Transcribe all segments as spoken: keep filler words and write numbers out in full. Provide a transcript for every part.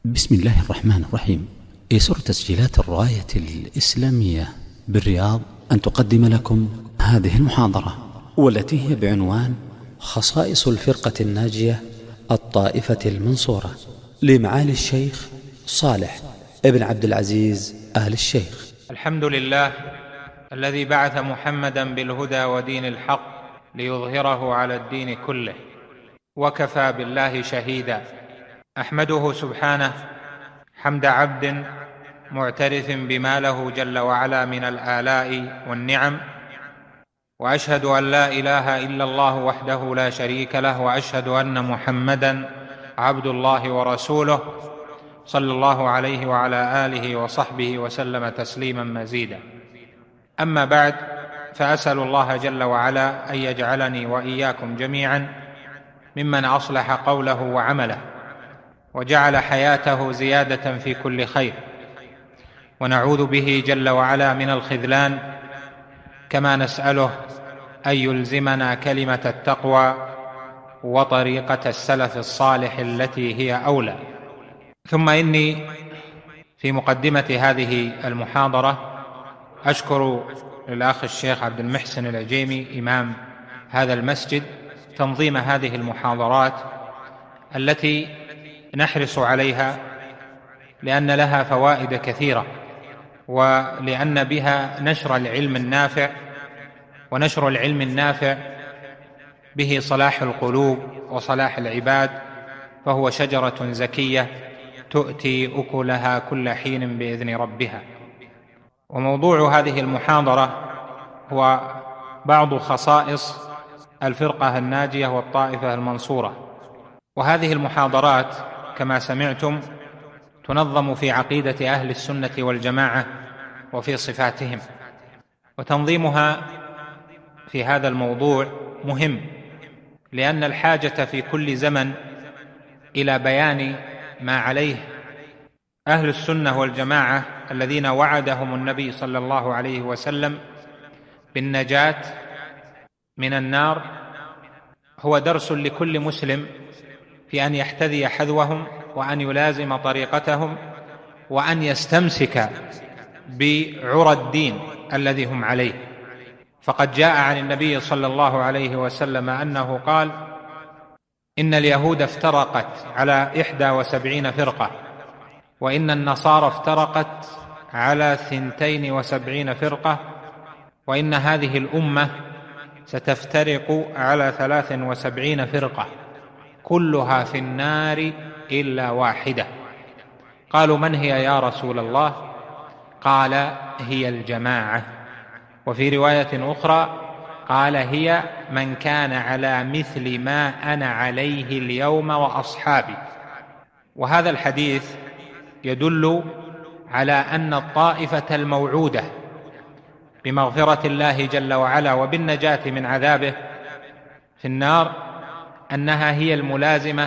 بسم الله الرحمن الرحيم. يسر تسجيلات الراية الإسلامية بالرياض أن تقدم لكم هذه المحاضرة، والتي هي بعنوان خصائص الفرقة الناجية الطائفة المنصورة، لمعالي الشيخ صالح ابن عبد العزيز آل الشيخ. الحمد لله الذي بعث محمدا بالهدى ودين الحق ليظهره على الدين كله، وكفى بالله شهيدا. أحمده سبحانه حمد عبد معترف بما له جل وعلا من الآلاء والنعم، وأشهد أن لا إله إلا الله وحده لا شريك له، وأشهد أن محمدا عبد الله ورسوله صلى الله عليه وعلى آله وصحبه وسلم تسليما مزيدا. أما بعد، فأسأل الله جل وعلا أن يجعلني وإياكم جميعا ممن أصلح قوله وعمله، وجعل حياته زيادة في كل خير، ونعوذ به جل وعلا من الخذلان، كما نسأله أن يلزمنا كلمة التقوى وطريقة السلف الصالح التي هي أولى. ثم إني في مقدمة هذه المحاضرة أشكر للأخ الشيخ عبد المحسن العجيمي إمام هذا المسجد تنظيم هذه المحاضرات التي نحرص عليها، لأن لها فوائد كثيرة، ولأن بها نشر العلم النافع، ونشر العلم النافع به صلاح القلوب وصلاح العباد، فهو شجرة زكية تؤتي أكلها كل حين بإذن ربها. وموضوع هذه المحاضرة هو بعض خصائص الفرقة الناجية والطائفة المنصورة. وهذه المحاضرات كما سمعتم تنظم في عقيدة أهل السنة والجماعة وفي صفاتهم، وتنظيمها في هذا الموضوع مهم، لأن الحاجة في كل زمن إلى بيان ما عليه أهل السنة والجماعة الذين وعدهم النبي صلى الله عليه وسلم بالنجاة من النار هو درس لكل مسلم في أن يحتذي حذوهم، وأن يلازم طريقتهم، وأن يستمسك بعرى الدين الذي هم عليه. فقد جاء عن النبي صلى الله عليه وسلم أنه قال: إن اليهود افترقت على إحدى وسبعين فرقة، وإن النصارى افترقت على ثنتين وسبعين فرقة، وإن هذه الأمة ستفترق على ثلاث وسبعين فرقة، كلها في النار إلا واحدة. قالوا: من هي يا رسول الله؟ قال: هي الجماعة. وفي رواية أخرى قال: هي من كان على مثل ما أنا عليه اليوم وأصحابي. وهذا الحديث يدل على أن الطائفة الموعودة بمغفرة الله جل وعلا وبالنجاة من عذابه في النار أنها هي الملازمة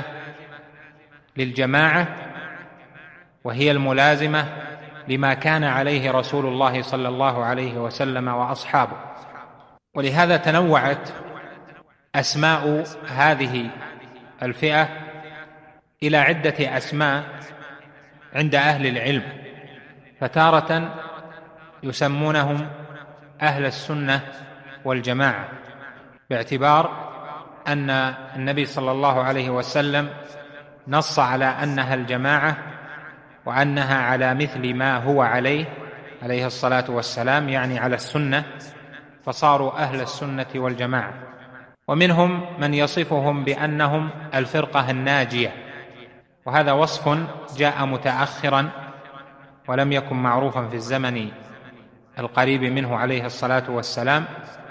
للجماعة، وهي الملازمة لما كان عليه رسول الله صلى الله عليه وسلم وأصحابه. ولهذا تنوعت أسماء هذه الفئة إلى عدة أسماء عند أهل العلم، فتارة يسمونهم أهل السنة والجماعة، باعتبار أن النبي صلى الله عليه وسلم نص على أنها الجماعة، وأنها على مثل ما هو عليه عليه الصلاة والسلام، يعني على السنة، فصاروا أهل السنة والجماعة. ومنهم من يصفهم بأنهم الفرقة الناجية، وهذا وصف جاء متأخرا ولم يكن معروفا في الزمن القريب منه عليه الصلاة والسلام،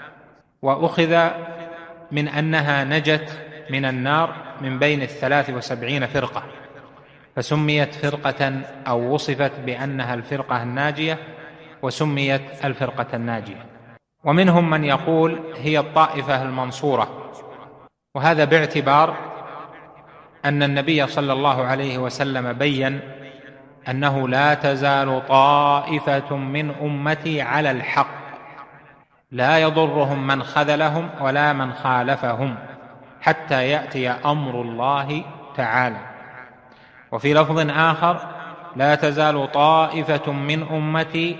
وأخذ من أنها نجت من النار من بين الثلاث وسبعين فرقة، فسميت فرقة أو وصفت بأنها الفرقة الناجية، وسميت الفرقة الناجية. ومنهم من يقول هي الطائفة المنصورة، وهذا باعتبار أن النبي صلى الله عليه وسلم بيّن أنه لا تزال طائفة من أمتي على الحق لا يضرهم من خذلهم ولا من خالفهم حتى يأتي أمر الله تعالى. وفي لفظ آخر: لا تزال طائفة من أمتي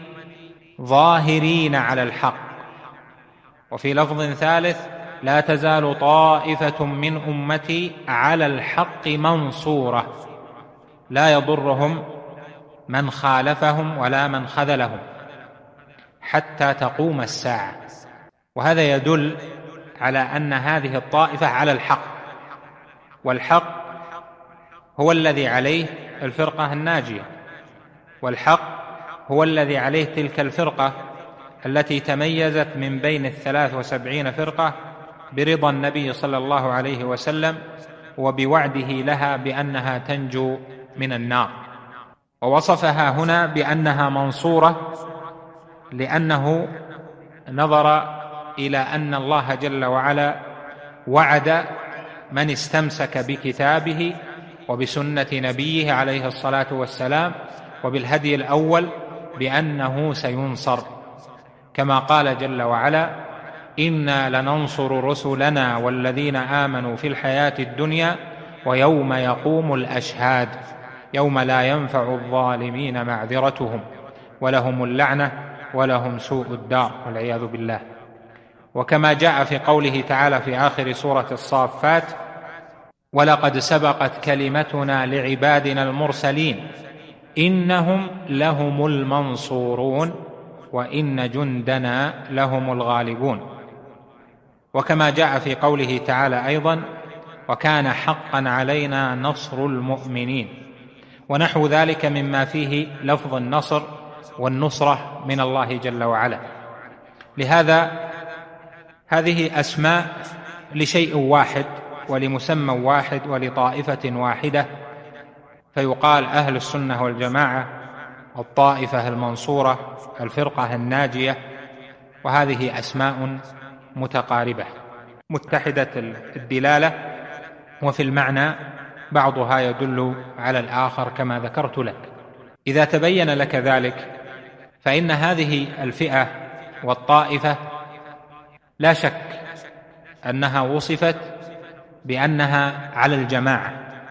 ظاهرين على الحق. وفي لفظ ثالث: لا تزال طائفة من أمتي على الحق منصورة لا يضرهم من خالفهم ولا من خذلهم حتى تقوم الساعة. وهذا يدل على أن هذه الطائفة على الحق، والحق هو الذي عليه الفرقة الناجية، والحق هو الذي عليه تلك الفرقة التي تميزت من بين الثلاث وسبعين فرقة برضا النبي صلى الله عليه وسلم وبوعده لها بأنها تنجو من النار. ووصفها هنا بأنها منصورة لأنه نظر إلى أن الله جل وعلا وعد من استمسك بكتابه وبسنة نبيه عليه الصلاة والسلام وبالهدي الأول بأنه سينصر، كما قال جل وعلا: إنا لننصر رسلنا والذين آمنوا في الحياة الدنيا ويوم يقوم الأشهاد يوم لا ينفع الظالمين معذرتهم ولهم اللعنة ولهم سوء الدار والعياذ بالله. وكما جاء في قوله تعالى في آخر سورة الصافات: ولقد سبقت كلمتنا لعبادنا المرسلين إنهم لهم المنصورون وإن جندنا لهم الغالبون. وكما جاء في قوله تعالى أيضا: وكان حقا علينا نصر المؤمنين، ونحو ذلك مما فيه لفظ النصر والنصرة من الله جل وعلا. لهذا هذه أسماء لشيء واحد ولمسمى واحد ولطائفة واحدة، فيقال أهل السنة والجماعة، الطائفة المنصورة، الفرقة الناجية، وهذه أسماء متقاربة متحدة الدلالة، وفي المعنى بعضها يدل على الآخر كما ذكرت لك. إذا تبين لك ذلك فإن هذه الفئة والطائفة لا شك أنها وصفت بأنها على الجماعة،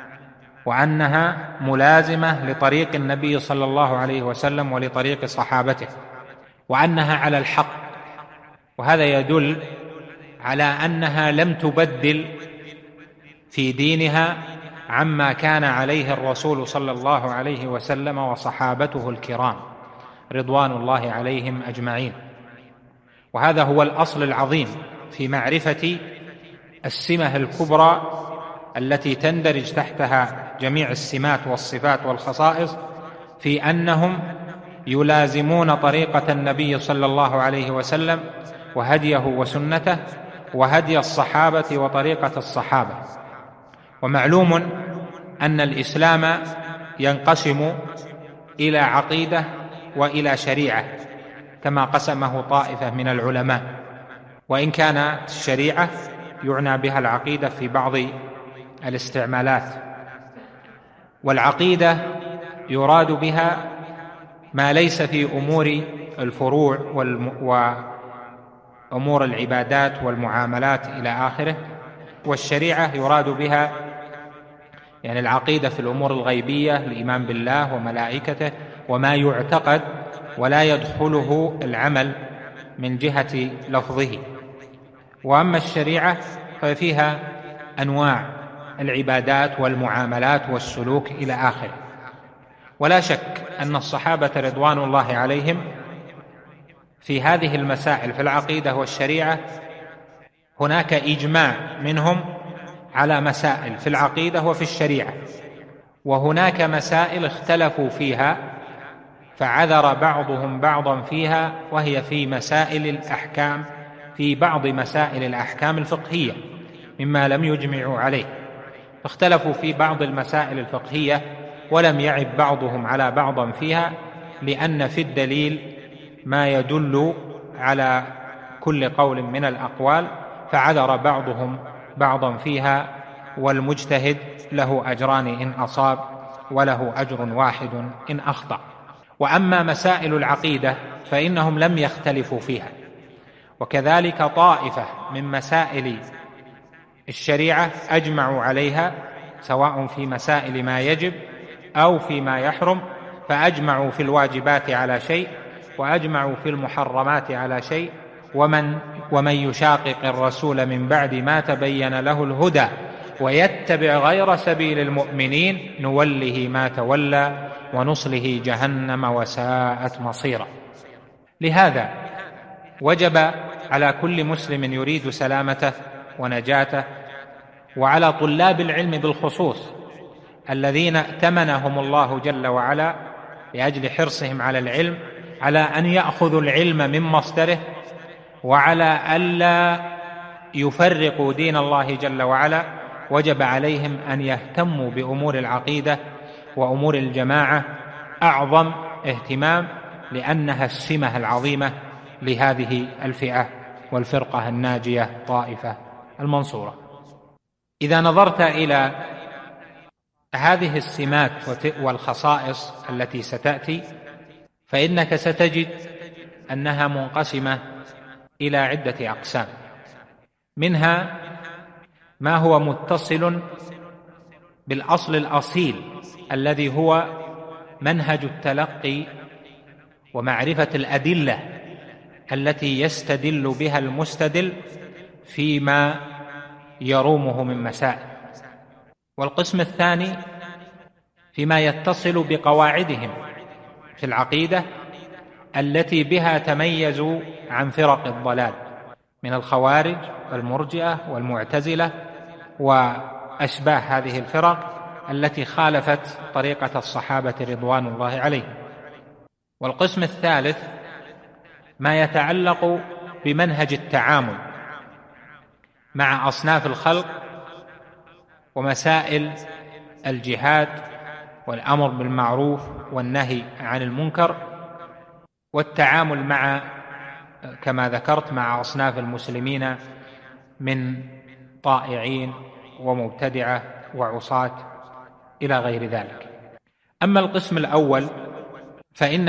وأنها ملازمة لطريق النبي صلى الله عليه وسلم ولطريق صحابته، وأنها على الحق. وهذا يدل على أنها لم تبدل في دينها عما كان عليه الرسول صلى الله عليه وسلم وصحابته الكرام رضوان الله عليهم أجمعين. وهذا هو الأصل العظيم في معرفة السمة الكبرى التي تندرج تحتها جميع السمات والصفات والخصائص، في أنهم يلازمون طريقة النبي صلى الله عليه وسلم وهديه وسنته وهدي الصحابة وطريقة الصحابة. ومعلوم أن الإسلام ينقسم إلى عقيدة وإلى شريعة كما قسمه طائفة من العلماء، وإن كانت الشريعة يعنى بها العقيدة في بعض الاستعمالات. والعقيدة يراد بها ما ليس في أمور الفروع وأمور العبادات والمعاملات إلى آخره، والشريعة يراد بها يعني العقيدة في الأمور الغيبية، الإيمان بالله وملائكته وما يعتقد ولا يدخله العمل من جهة لفظه. وأما الشريعة ففيها أنواع العبادات والمعاملات والسلوك إلى آخره. ولا شك أن الصحابة رضوان الله عليهم في هذه المسائل في العقيدة والشريعة هناك إجماع منهم على مسائل في العقيدة وفي الشريعة، وهناك مسائل اختلفوا فيها فعذر بعضهم بعضا فيها، وهي في مسائل الأحكام، في بعض مسائل الأحكام الفقهية مما لم يجمعوا عليه. اختلفوا في بعض المسائل الفقهية ولم يعب بعضهم على بعض فيها، لأن في الدليل ما يدل على كل قول من الأقوال، فعذر بعضهم بعضا فيها، والمجتهد له أجران إن أصاب وله أجر واحد إن أخطأ. وأما مسائل العقيدة فإنهم لم يختلفوا فيها، وكذلك طائفة من مسائل الشريعة أجمعوا عليها، سواء في مسائل ما يجب أو فيما يحرم، فأجمعوا في الواجبات على شيء وأجمعوا في المحرمات على شيء، ومن, ومن يشاقق الرسول من بعد ما تبين له الهدى ويتبع غير سبيل المؤمنين نوله ما تولى ونصله جهنم وساءت مصيرا. لهذا وجب على كل مسلم يريد سلامته ونجاته، وعلى طلاب العلم بالخصوص الذين ائتمنهم الله جل وعلا لأجل حرصهم على العلم، على أن يأخذوا العلم من مصدره، وعلى ألا يفرقوا دين الله جل وعلا. وجب عليهم أن يهتموا بأمور العقيدة وأمور الجماعة أعظم اهتمام، لأنها السمة العظيمة لهذه الفئة والفرقة الناجية طائفة المنصورة. إذا نظرت إلى هذه السمات والخصائص التي ستأتي، فإنك ستجد أنها منقسمة إلى عدة أقسام، منها ما هو متصل بالأصل الأصيل الذي هو منهج التلقي ومعرفة الأدلة التي يستدل بها المستدل فيما يرومه من مسائل. والقسم الثاني فيما يتصل بقواعدهم في العقيدة التي بها تميزوا عن فرق الضلال من الخوارج والمرجئة والمعتزلة وأشباه هذه الفرق التي خالفت طريقة الصحابة رضوان الله عليهم. والقسم الثالث ما يتعلق بمنهج التعامل مع أصناف الخلق ومسائل الجهاد والأمر بالمعروف والنهي عن المنكر، والتعامل مع كما ذكرت مع أصناف المسلمين من طائعين ومبتدعة وعصاة إلى غير ذلك. أما القسم الأول فإن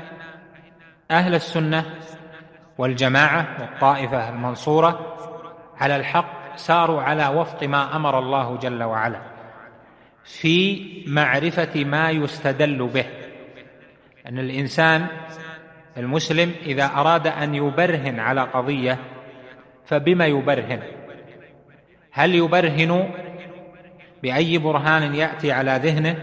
أهل السنة والجماعة والطائفة المنصورة على الحق ساروا على وفق ما أمر الله جل وعلا في معرفة ما يستدل به. أن الإنسان المسلم إذا أراد أن يبرهن على قضية فبما يبرهن؟ هل يبرهن بأي برهان يأتي على ذهنه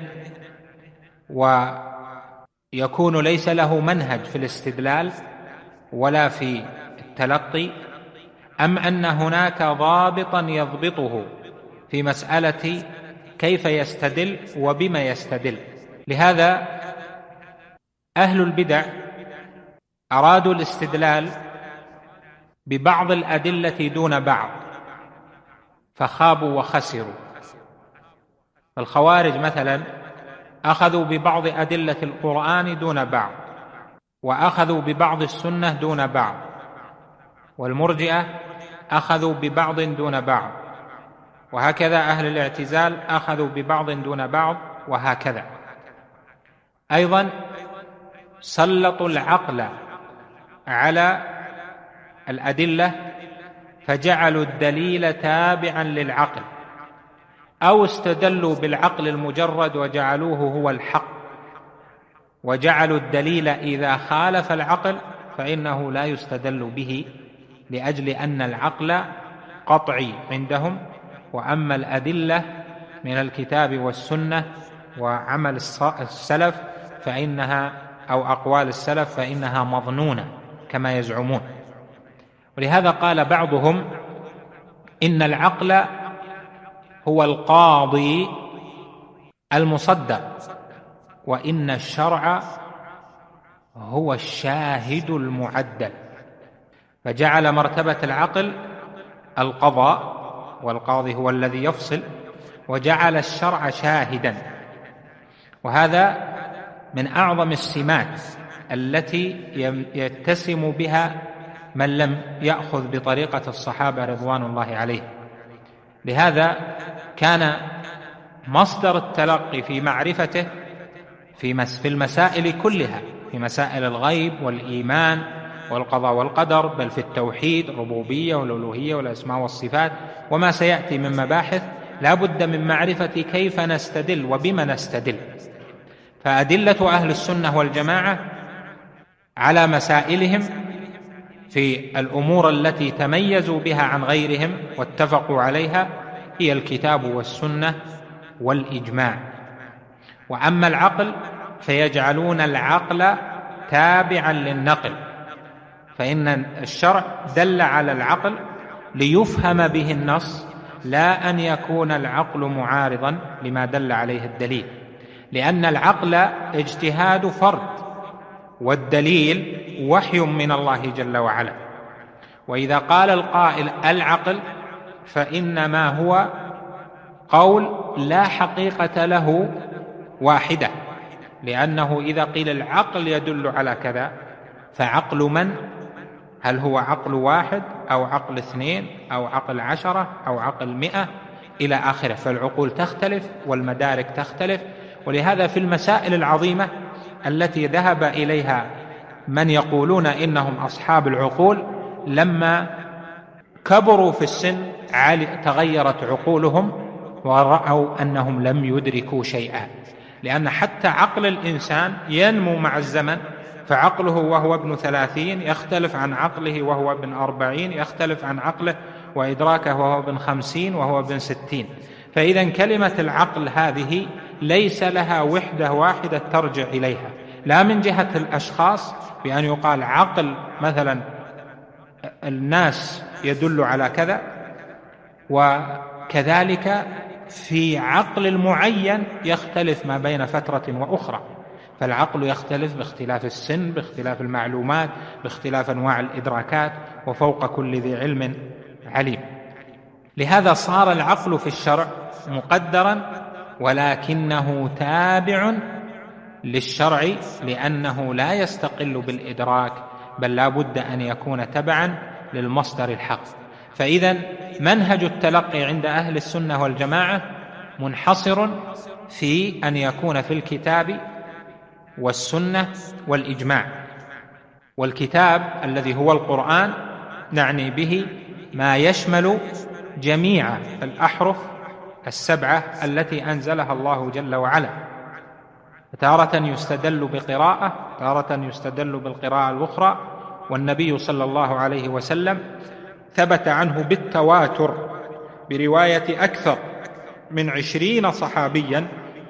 ويكون ليس له منهج في الاستدلال ولا في التلقي، أم أن هناك ضابطا يضبطه في مسألة كيف يستدل وبما يستدل؟ لهذا أهل البدع أرادوا الاستدلال ببعض الأدلة دون بعض فخابوا وخسروا. الخوارج مثلا أخذوا ببعض أدلة القرآن دون بعض، وأخذوا ببعض السنة دون بعض، والمرجئة أخذوا ببعض دون بعض، وهكذا أهل الاعتزال أخذوا ببعض دون بعض، وهكذا. أيضا سلطوا العقل على الأدلة فجعلوا الدليل تابعا للعقل، أو استدلوا بالعقل المجرد وجعلوه هو الحق، وجعلوا الدليل إذا خالف العقل فإنه لا يستدل به، لأجل أن العقل قطعي عندهم، وأما الأدلة من الكتاب والسنة وعمل السلف فإنها أو أقوال السلف فإنها مظنونة كما يزعمون. ولهذا قال بعضهم إن العقل هو القاضي المصدق، وإن الشرع هو الشاهد المعدل، فجعل مرتبة العقل القضاء، والقاضي هو الذي يفصل، وجعل الشرع شاهدا. وهذا من أعظم السمات التي يتسم بها من لم يأخذ بطريقة الصحابة رضوان الله عليهم. لهذا كان مصدر التلقي في معرفته في المسائل كلها، في مسائل الغيب والإيمان والقضاء والقدر، بل في التوحيد الربوبية والألوهية والأسماء والصفات وما سيأتي من مباحث، لا بد من معرفة كيف نستدل وبما نستدل. فأدلة أهل السنة والجماعة على مسائلهم في الأمور التي تميزوا بها عن غيرهم واتفقوا عليها هي الكتاب والسنة والإجماع. وأما العقل فيجعلون العقل تابعا للنقل، فإن الشرع دل على العقل ليفهم به النص، لا أن يكون العقل معارضا لما دل عليه الدليل، لأن العقل اجتهاد فرد والدليل وحي من الله جل وعلا. وإذا قال القائل العقل فإنما هو قول لا حقيقة له واحدة، لأنه إذا قيل العقل يدل على كذا فعقل من؟ هل هو عقل واحد أو عقل اثنين أو عقل عشرة أو عقل مئة إلى آخره؟ فالعقول تختلف والمدارك تختلف. ولهذا في المسائل العظيمة التي ذهب إليها من يقولون إنهم أصحاب العقول، لما كبروا في السن تغيرت عقولهم ورأوا أنهم لم يدركوا شيئا، لأن حتى عقل الإنسان ينمو مع الزمن، فعقله وهو ابن ثلاثين يختلف عن عقله وهو ابن أربعين، يختلف عن عقله وإدراكه وهو ابن خمسين وهو ابن ستين. فإذا كلمة العقل هذه ليس لها وحدة واحدة ترجع إليها، لا من جهة الأشخاص بأن يقال عقل مثلا الناس يدل على كذا، وكذلك في عقل المعين يختلف ما بين فترة وأخرى، فالعقل يختلف باختلاف السن، باختلاف المعلومات، باختلاف أنواع الإدراكات، وفوق كل ذي علم عليم. لهذا صار العقل في الشرع مقدرا، ولكنه تابع للشرع، لأنه لا يستقل بالإدراك، بل لا بد أن يكون تبعا للمصدر الحق. فإذا منهج التلقي عند أهل السنة والجماعة منحصر في أن يكون في الكتاب والسنة والإجماع. والكتاب الذي هو القرآن نعني به ما يشمل جميع الأحرف السبعة التي أنزلها الله جل وعلا. تارة يستدل بقراءة، تارة يستدل بالقراءة الأخرى. والنبي صلى الله عليه وسلم ثبت عنه بالتواتر برواية أكثر من عشرين صحابيا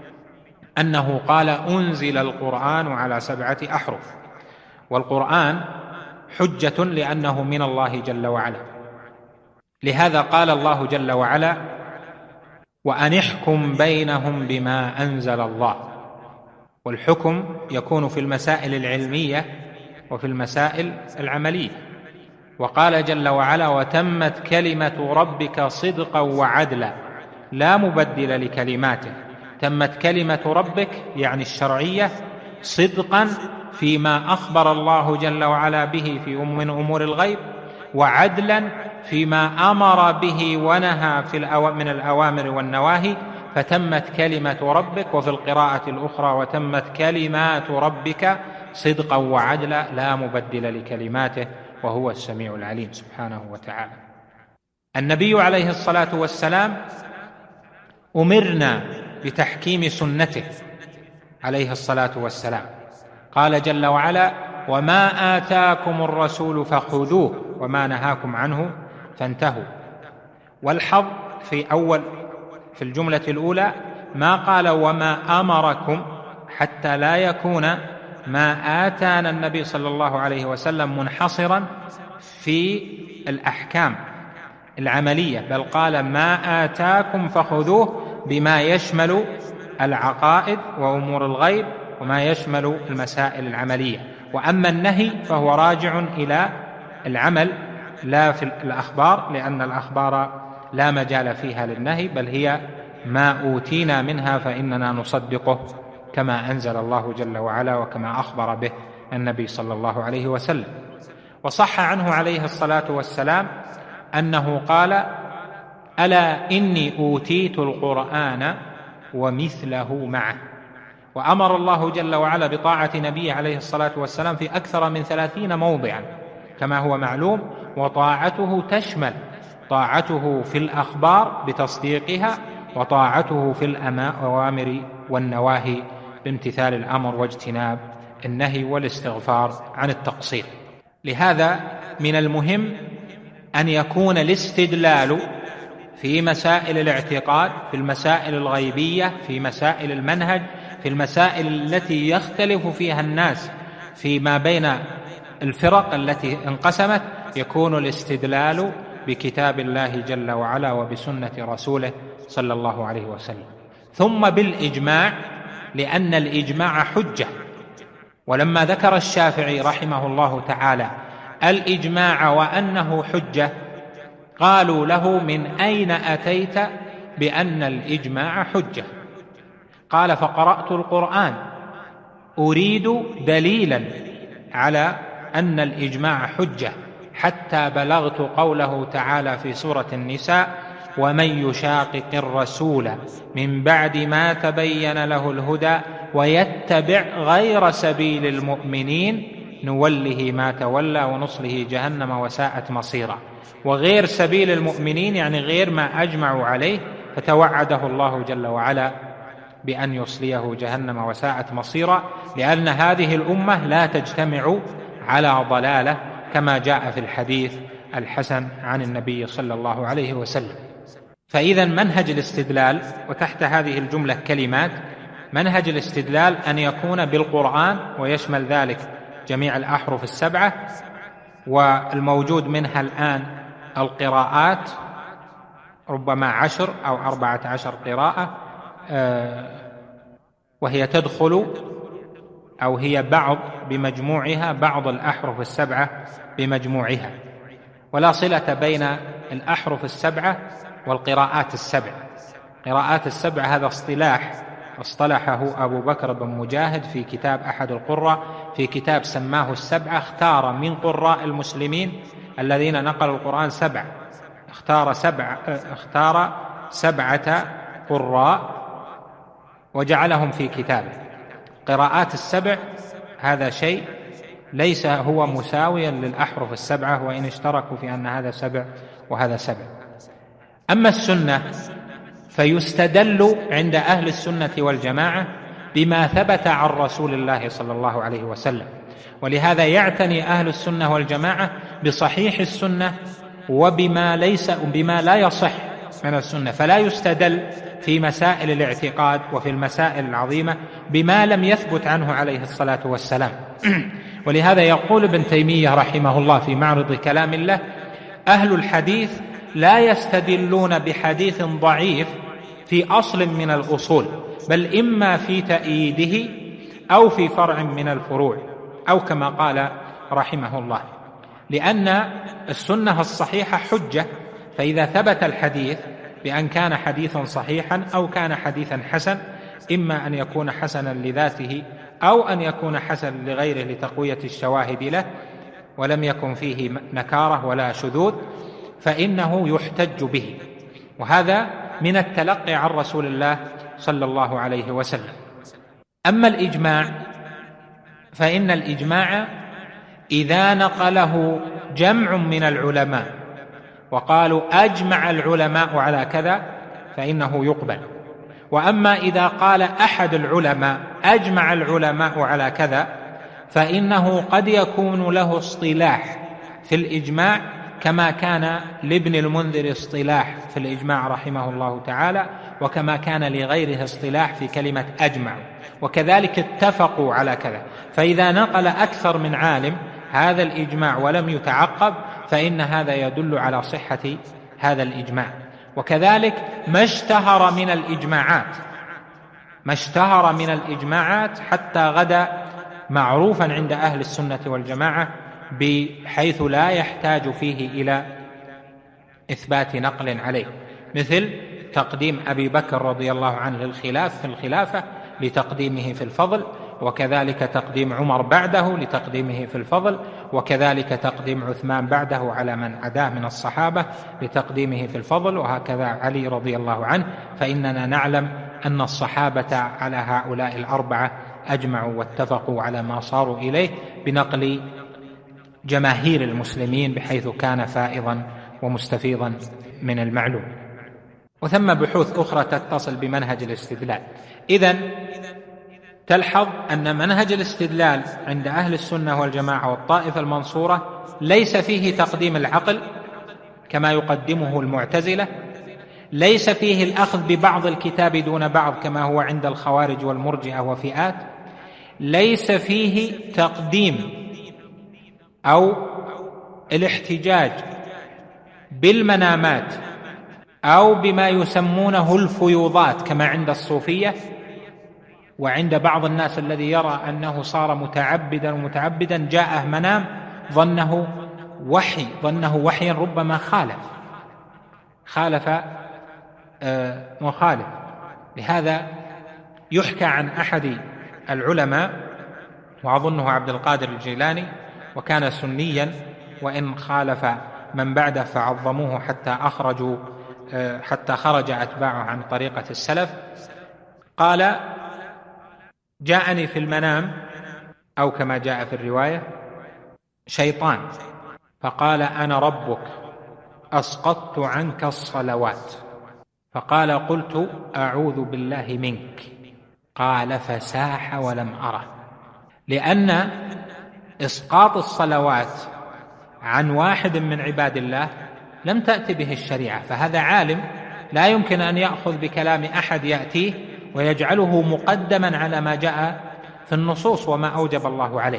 أنه قال أنزل القرآن على سبعة أحرف. والقرآن حجة لأنه من الله جل وعلا. لهذا قال الله جل وعلا وأن احكم بينهم بما أنزل الله. والحكم يكون في المسائل العلمية وفي المسائل العملية. وقال جل وعلا وتمت كلمة ربك صدقا وعدلا لا مبدل لكلماته. تمت كلمة ربك يعني الشرعية صدقا فيما أخبر الله جل وعلا به في من أمور الغيب، وعدلا فيما أمر به ونهى في من الأوامر والنواهي. فتمت كلمة ربك، وفي القراءة الأخرى وتمت كلمات ربك صدقا وعدلا لا مبدل لكلماته وهو السميع العليم سبحانه وتعالى. النبي عليه الصلاة والسلام أمرنا بتحكيم سنته عليه الصلاة والسلام. قال جل وعلا وما آتاكم الرسول فخذوه وما نهاكم عنه فانتهوا. والحظ في أول في الجملة الأولى ما قال وما أمركم، حتى لا يكون ما آتانا النبي صلى الله عليه وسلم منحصرا في الأحكام العملية، بل قال ما آتاكم فخذوه بما يشمل العقائد وأمور الغيب وما يشمل المسائل العملية. وأما النهي فهو راجع إلى العمل لا في الأخبار، لأن الأخبار لا مجال فيها للنهي، بل هي ما أوتينا منها فإننا نصدقه كما أنزل الله جل وعلا وكما أخبر به النبي صلى الله عليه وسلم. وصح عنه عليه الصلاة والسلام أنه قال ألا إني أوتيت القرآن ومثله معه. وأمر الله جل وعلا بطاعة نبيه عليه الصلاة والسلام في أكثر من ثلاثين موضعا كما هو معلوم، وطاعته تشمل طاعته في الأخبار بتصديقها، وطاعته في الأوامر والنواهي بامتثال الأمر واجتناب النهي والاستغفار عن التقصير. لهذا من المهم أن يكون الاستدلال في مسائل الاعتقاد، في المسائل الغيبية، في مسائل المنهج، في المسائل التي يختلف فيها الناس فيما بين الفرق التي انقسمت، يكون الاستدلال بكتاب الله جل وعلا وبسنة رسوله صلى الله عليه وسلم، ثم بالإجماع، لأن الإجماع حجة. ولما ذكر الشافعي رحمه الله تعالى الإجماع وأنه حجة، قالوا له: من أين أتيت بأن الإجماع حجة؟ قال: فقرأت القرآن أريد دليلا على أن الإجماع حجة، حتى بلغت قوله تعالى في سورة النساء: ومن يشاقق الرسول من بعد ما تبين له الهدى ويتبع غير سبيل المؤمنين نوله ما تولى ونصله جهنم وساءت مصيرا. وغير سبيل المؤمنين يعني غير ما أجمعوا عليه، فتوعده الله جل وعلا بأن يصليه جهنم وساءت مصيرا، لأن هذه الأمة لا تجتمع على ضلالة، كما جاء في الحديث الحسن عن النبي صلى الله عليه وسلم. فإذا منهج الاستدلال، وتحت هذه الجملة كلمات: منهج الاستدلال أن يكون بالقرآن، ويشمل ذلك جميع الأحرف السبعة، والموجود منها الآن القراءات ربما عشر أو أربعة عشر قراءة، وهي تدخل أو هي بعض بمجموعها بعض الأحرف السبعة بمجموعها، ولا صلة بين الأحرف السبعة والقراءات السبع. قراءات السبع هذا اصطلاح اصطلحه أبو بكر بن مجاهد في كتاب أحد القراء، في كتاب سماه السبعة. اختار من قراء المسلمين الذين نقلوا القرآن سبع، اختار سبع اختار سبعة قراء وجعلهم في كتابه. قراءات السبع هذا شيء ليس هو مساويا للأحرف السبعة، وإن اشتركوا في أن هذا سبع وهذا سبع. أما السنة فيستدل عند أهل السنة والجماعة بما ثبت عن رسول الله صلى الله عليه وسلم، ولهذا يعتني أهل السنة والجماعة بصحيح السنة وبما ليس بما لا يصح من السنة، فلا يستدل في مسائل الاعتقاد وفي المسائل العظيمة بما لم يثبت عنه عليه الصلاة والسلام. ولهذا يقول ابن تيمية رحمه الله في معرض كلام الله: أهل الحديث لا يستدلون بحديث ضعيف في أصل من الأصول، بل إما في تأييده أو في فرع من الفروع، أو كما قال رحمه الله، لأن السنة الصحيحة حجة. فإذا ثبت الحديث بأن كان حديثا صحيحا أو كان حديثا حسن، إما أن يكون حسنا لذاته أو أن يكون حسن لغيره لتقوية الشواهد له، ولم يكن فيه نكارة ولا شذوذ، فإنه يحتج به. وهذا من التلقي عن رسول الله صلى الله عليه وسلم. أما الإجماع فإن الإجماع إذا نقله جمع من العلماء وقالوا أجمع العلماء على كذا فإنه يقبل. وأما إذا قال أحد العلماء أجمع العلماء على كذا فإنه قد يكون له اصطلاح في الإجماع، كما كان لابن المنذر اصطلاح في الإجماع رحمه الله تعالى، وكما كان لغيره اصطلاح في كلمة أجمع، وكذلك اتفقوا على كذا. فإذا نقل أكثر من عالم هذا الإجماع ولم يتعقب فإن هذا يدل على صحة هذا الإجماع. وكذلك ما اشتهر من الإجماعات ما اشتهر من الإجماعات حتى غدا معروفا عند أهل السنة والجماعة، بحيث لا يحتاج فيه إلى إثبات نقل عليه، مثل تقديم أبي بكر رضي الله عنه للخلاف في الخلافة لتقديمه في الفضل، وكذلك تقديم عمر بعده لتقديمه في الفضل، وكذلك تقديم عثمان بعده على من عداه من الصحابة لتقديمه في الفضل، وهكذا علي رضي الله عنه. فإننا نعلم أن الصحابة على هؤلاء الأربعة أجمعوا واتفقوا على ما صاروا إليه بنقل جماهير المسلمين، بحيث كان فائضا ومستفيضا من المعلوم. وثم بحوث أخرى تتصل بمنهج الاستدلال. إذن تلحظ أن منهج الاستدلال عند أهل السنة والجماعة والطائفة المنصورة ليس فيه تقديم العقل كما يقدمه المعتزلة، ليس فيه الأخذ ببعض الكتاب دون بعض كما هو عند الخوارج والمرجئة وفئات، ليس فيه تقديم أو الاحتجاج بالمنامات أو بما يسمونه الفيوضات كما عند الصوفية وعند بعض الناس الذي يرى أنه صار متعبدا ومتعبدا جاءه منام ظنه وحي ظنه وحيا ربما خالف خالف آه مخالف. لهذا يحكى عن أحد العلماء وأظنه عبد القادر الجيلاني، وكان سنيا وإن خالف من بعده فعظموه حتى أخرجوا آه حتى خرج أتباعه عن طريقة السلف. قال: جاءني في المنام أو كما جاء في الرواية شيطان فقال: أنا ربك أسقطت عنك الصلوات. فقال: قلت: أعوذ بالله منك. قال: فساح ولم أره. لأن إسقاط الصلوات عن واحد من عباد الله لم تأتي به الشريعة، فهذا عالم لا يمكن أن يأخذ بكلام أحد يأتيه ويجعله مقدما على ما جاء في النصوص وما أوجب الله عليه.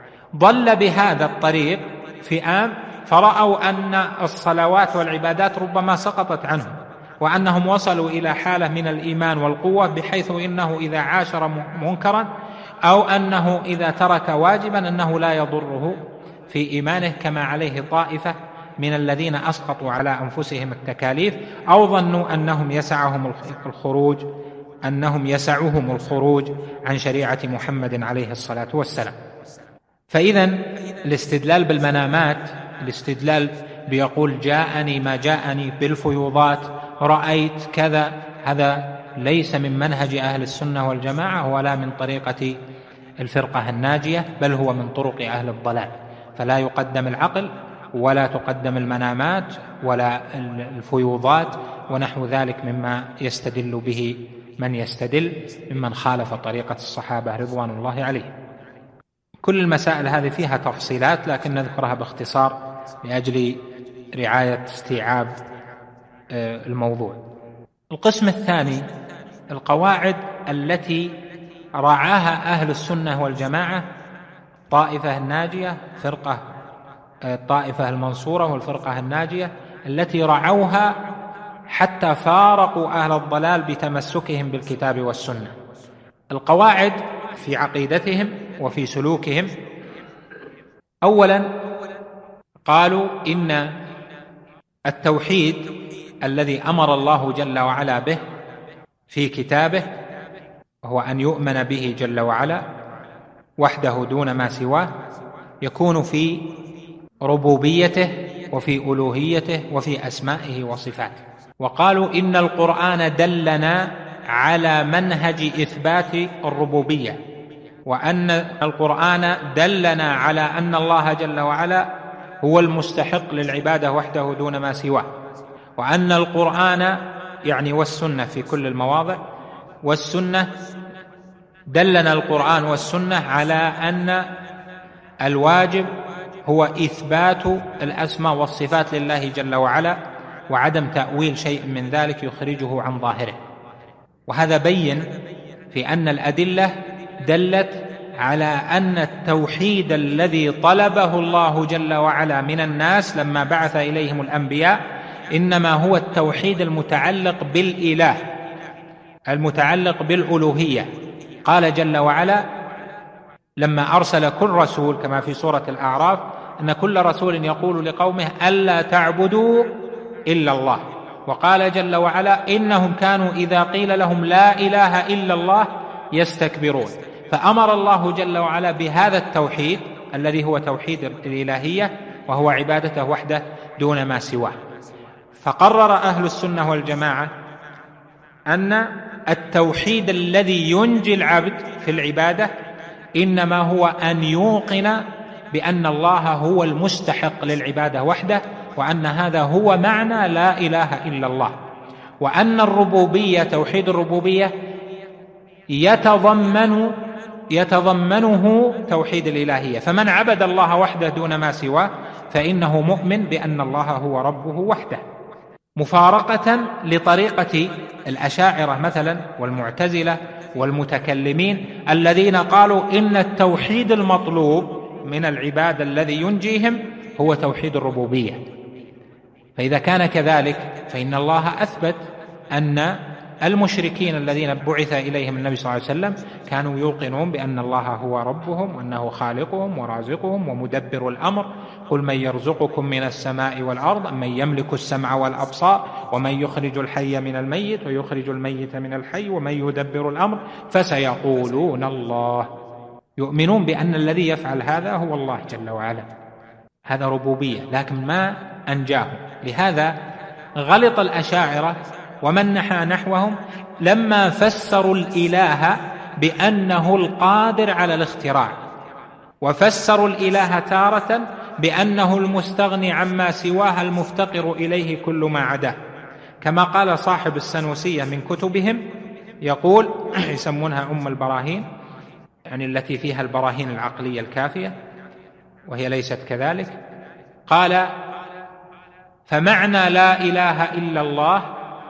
ضل بهذا الطريق فئام فرأوا أن الصلوات والعبادات ربما سقطت عنهم، وأنهم وصلوا إلى حالة من الإيمان والقوة بحيث إنه إذا عاشر منكرا أو أنه إذا ترك واجبا أنه لا يضره في إيمانه، كما عليه طائفة من الذين أسقطوا على أنفسهم التكاليف أو ظنوا أنهم يسعهم الخروج أنهم يسعهم الخروج عن شريعة محمد عليه الصلاة والسلام. فإذا الاستدلال بالمنامات، الاستدلال بيقول جاءني ما جاءني بالفيوضات، رأيت كذا، هذا ليس من منهج أهل السنة والجماعة ولا من طريقة الفرقة الناجية، بل هو من طرق أهل الضلال. فلا يقدم العقل ولا تقدم المنامات ولا الفيوضات ونحو ذلك مما يستدل به من يستدل ممن خالف طريقة الصحابة رضوان الله عليهم. كل المسائل هذه فيها تفصيلات لكن نذكرها باختصار لأجل رعاية استيعاب الموضوع. القسم الثاني القواعد التي رعاها أهل السنة والجماعة، طائفة الناجية، فرقة الطائفة المنصورة والفرقة الناجية، التي رعوها حتى فارقوا أهل الضلال بتمسكهم بالكتاب والسنة. القواعد في عقيدتهم وفي سلوكهم: أولا قالوا إن التوحيد الذي أمر الله جل وعلا به في كتابه وهو أن يؤمن به جل وعلا وحده دون ما سواه، يكون في ربوبيته وفي ألوهيته وفي أسمائه وصفاته. وقالوا إن القرآن دلنا على منهج إثبات الربوبية، وأن القرآن دلنا على أن الله جل وعلا هو المستحق للعبادة وحده دون ما سواه، وأن القرآن يعني والسنة في كل المواضع، والسنة دلنا القرآن والسنة على أن الواجب هو إثبات الأسماء والصفات لله جل وعلا وعدم تأويل شيء من ذلك يخرجه عن ظاهره. وهذا بين في أن الأدلة دلت على أن التوحيد الذي طلبه الله جل وعلا من الناس لما بعث إليهم الأنبياء إنما هو التوحيد المتعلق بالإله، المتعلق بالألوهية. قال جل وعلا لما أرسل كل رسول كما في سورة الأعراف أن كل رسول يقول لقومه ألا تعبدوا إلا الله، وقال جل وعلا إنهم كانوا إذا قيل لهم لا إله إلا الله يستكبرون. فأمر الله جل وعلا بهذا التوحيد الذي هو توحيد الإلهية وهو عبادته وحده دون ما سواه. فقرر أهل السنة والجماعة أن التوحيد الذي ينجي العبد في العبادة إنما هو أن يوقن بأن الله هو المستحق للعبادة وحده، وأن هذا هو معنى لا إله إلا الله، وأن الربوبية توحيد الربوبية يتضمن يتضمنه توحيد الإلهية، فمن عبد الله وحده دون ما سواه فإنه مؤمن بأن الله هو ربه وحده، مفارقة لطريقة الأشاعرة مثلا والمعتزلة والمتكلمين الذين قالوا إن التوحيد المطلوب من العبادة الذي ينجيهم هو توحيد الربوبية. فإذا كان كذلك فإن الله أثبت أن المشركين الذين بعث إليهم النبي صلى الله عليه وسلم كانوا يوقنون بأن الله هو ربهم وأنه خالقهم ورازقهم ومدبر الأمر. قل من يرزقكم من السماء والأرض من يملك السمع والأبصار ومن يخرج الحي من الميت ويخرج الميت من الحي ومن يدبر الأمر فسيقولون الله. يؤمنون بأن الذي يفعل هذا هو الله جل وعلا، هذا ربوبية، لكن ما أنجاهم. لهذا غلط الأشاعرة ومن نحى نحوهم لما فسروا الإله بأنه القادر على الاختراع، وفسروا الإله تارة بأنه المستغني عما سواه المفتقر إليه كل ما عداه، كما قال صاحب السنوسية من كتبهم، يقول يسمونها أم البراهين، يعني التي فيها البراهين العقلية الكافية وهي ليست كذلك. قال: فمعنى لا إله إلا الله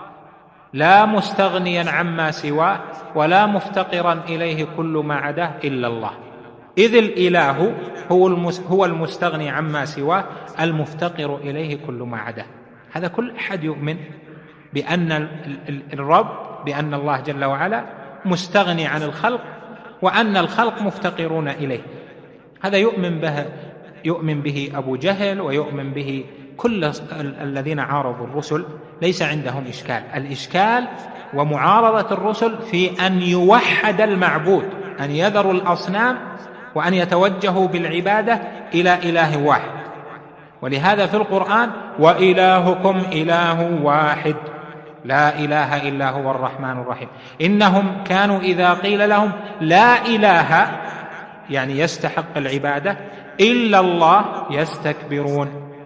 لا مستغنيا عما سواه ولا مفتقرا إليه كل ما عداه إلا الله، إذ الإله هو المستغني عما سواه المفتقر إليه كل ما عداه. هذا كل أحد يؤمن بأن الرب، بأن الله جل وعلا مستغني عن الخلق وأن الخلق مفتقرون إليه. هذا يؤمن به يؤمن به أبو جهل ويؤمن به كل الذين عارضوا الرسل، ليس عندهم إشكال. الإشكال ومعارضة الرسل في أن يوحد المعبود، أن يذروا الأصنام وأن يتوجهوا بالعبادة إلى إله واحد. ولهذا في القرآن: وإلهكم إله واحد لا إله إلا هو الرحمن الرحيم. إنهم كانوا إذا قيل لهم لا إله، يعني يستحق العبادة، إلا الله يستكبرون.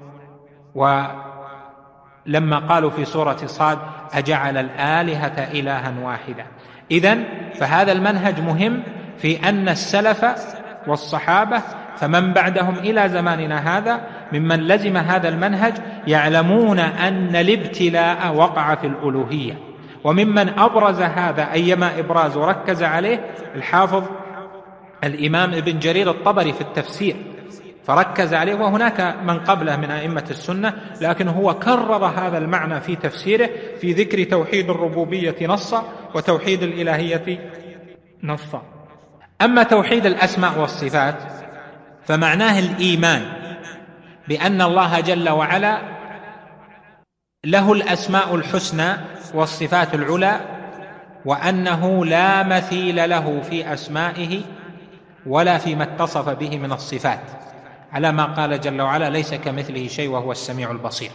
ولما قالوا في سورة صاد: أجعل الآلهة إلها واحدا. إذن فهذا المنهج مهم في أن السلف والصحابة فمن بعدهم إلى زماننا هذا ممن لزم هذا المنهج يعلمون أن الابتلاء وقع في الألوهية. وممن أبرز هذا أيما إبراز وركز عليه الحافظ الإمام ابن جرير الطبري في التفسير، فركز عليه، وهناك من قبله من أئمة السنة، لكن هو كرر هذا المعنى في تفسيره في ذكر توحيد الربوبية نصا وتوحيد الإلهية نصا. أما توحيد الأسماء والصفات فمعناه الإيمان بأن الله جل وعلا له الأسماء الحسنى والصفات العلى، وأنه لا مثيل له في أسمائه ولا فيما اتصف به من الصفات، على ما قال جل وعلا: ليس كمثله شيء وهو السميع البصير.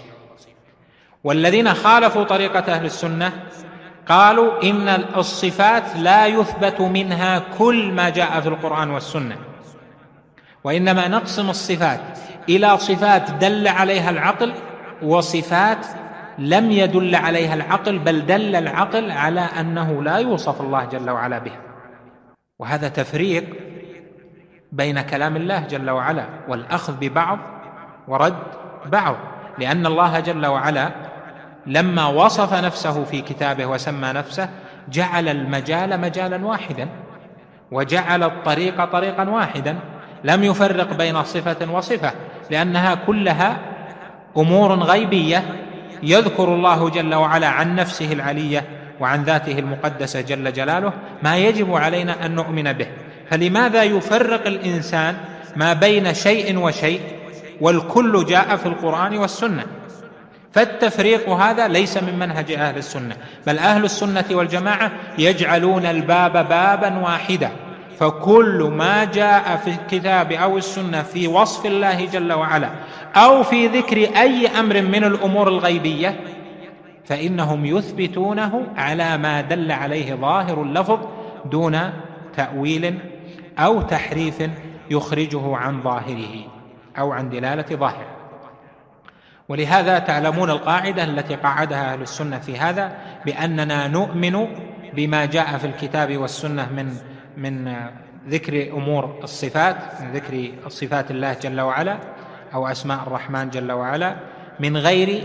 والذين خالفوا طريقة أهل السنة قالوا إن الصفات لا يثبت منها كل ما جاء في القرآن والسنة، وإنما نقسم الصفات إلى صفات دل عليها العقل وصفات لم يدل عليها العقل، بل دل العقل على أنه لا يوصف الله جل وعلا بها. وهذا تفريق بين كلام الله جل وعلا والأخذ ببعض ورد بعض، لأن الله جل وعلا لما وصف نفسه في كتابه وسمى نفسه جعل المجال مجالا واحدا وجعل الطريق طريقا واحدا، لم يفرق بين صفة وصفة، لأنها كلها أمور غيبية يذكر الله جل وعلا عن نفسه العلية وعن ذاته المقدسة جل جلاله ما يجب علينا أن نؤمن به. فلماذا يفرق الإنسان ما بين شيء وشيء والكل جاء في القرآن والسنة؟ فالتفريق هذا ليس من منهج أهل السنة، بل أهل السنة والجماعة يجعلون الباب بابا واحدا، فكل ما جاء في الكتاب أو السنة في وصف الله جل وعلا أو في ذكر أي أمر من الأمور الغيبية فإنهم يثبتونه على ما دل عليه ظاهر اللفظ دون تأويل أو تحريف يخرجه عن ظاهره أو عن دلالة ظاهره. ولهذا تعلمون القاعدة التي قعدها أهل السنة في هذا، بأننا نؤمن بما جاء في الكتاب والسنة من من ذكر أمور الصفات، من ذكر صفات الله جل وعلا أو أسماء الرحمن جل وعلا، من غير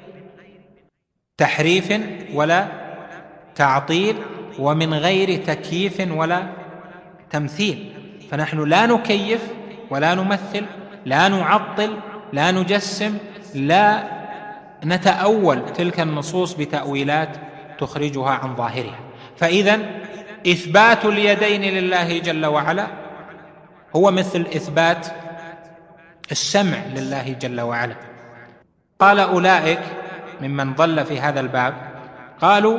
تحريف ولا تعطيل، ومن غير تكييف ولا تمثيل. فنحن لا نكيف ولا نمثل، لا نعطل، لا نجسم، لا نتأول تلك النصوص بتأويلات تخرجها عن ظاهرها. فإذا إثبات اليدين لله جل وعلا هو مثل إثبات السمع لله جل وعلا. قال أولئك ممن ضل في هذا الباب، قالوا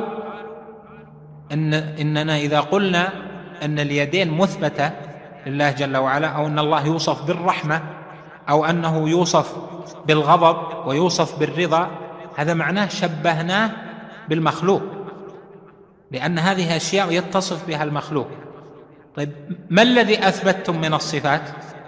إن إننا إذا قلنا أن اليدين مثبتة لله جل وعلا، أو أن الله يوصف بالرحمة، أو أنه يوصف بالغضب ويوصف بالرضا، هذا معناه شبهناه بالمخلوق، لأن هذه أشياء يتصف بها المخلوق. طيب ما الذي أثبتتم من الصفات؟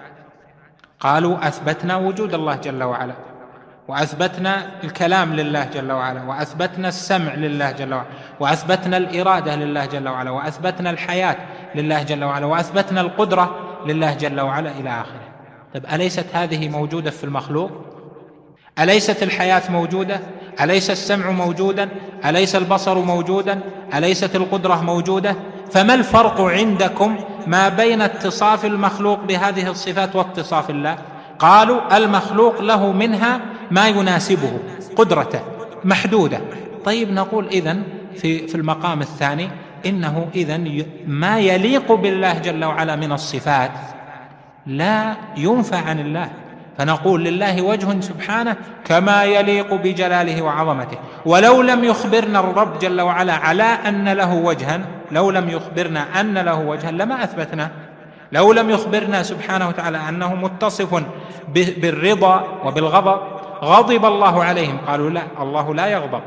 قالوا أثبتنا وجود الله جل وعلا، وأثبتنا الكلام لله جل وعلا، وأثبتنا السمع لله جل وعلا، وأثبتنا الإرادة لله جل وعلا، وأثبتنا الحياة لله جل وعلا، وأثبتنا القدرة لله جل وعلا إلى آخره. طيب أليست هذه موجودة في المخلوق؟ أليست الحياة موجودة؟ أليس السمع موجودا؟ أليس البصر موجودا؟ أليست القدرة موجودة؟ فما الفرق عندكم ما بين اتصاف المخلوق بهذه الصفات واتصاف الله؟ قالوا المخلوق له منها ما يناسبه، قدرته محدودة. طيب نقول إذن في في المقام الثاني إنه إذن ما يليق بالله جل وعلا من الصفات لا ينفى عن الله، فنقول لله وجه سبحانه كما يليق بجلاله وعظمته. ولو لم يخبرنا الرب جل وعلا على أن له وجها، لو لم يخبرنا أن له وجها لما أثبتنا. لو لم يخبرنا سبحانه وتعالى أنه متصف بالرضا وبالغضب، غضب الله عليهم، قالوا لا، الله لا يغضب.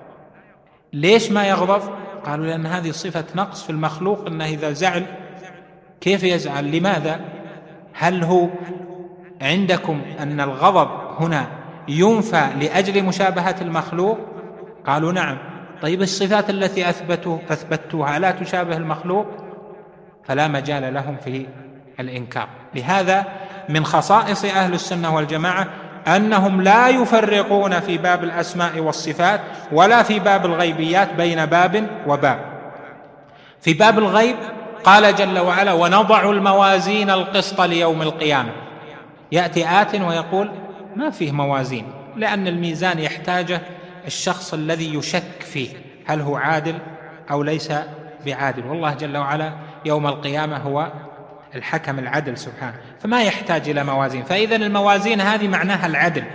ليش ما يغضب؟ قالوا لأن هذه صفة نقص في المخلوق، أنه إذا زعل كيف يزعل؟ لماذا؟ هل هو عندكم أن الغضب هنا ينفى لأجل مشابهة المخلوق؟ قالوا نعم. طيب الصفات التي أثبتوا أثبتوها لا تشابه المخلوق، فلا مجال لهم في الإنكار. لهذا من خصائص أهل السنة والجماعة أنهم لا يفرقون في باب الأسماء والصفات ولا في باب الغيبيات بين باب وباب. في باب الغيب قال جل وعلا ونضع الموازين القسط ليوم القيامة. يأتي آت ويقول ما فيه موازين، لأن الميزان يحتاجه الشخص الذي يشك فيه هل هو عادل أو ليس بعادل، والله جل وعلا يوم القيامة هو الحكم العدل سبحانه، فما يحتاج إلى موازين. فإذن الموازين هذه معناها العدل.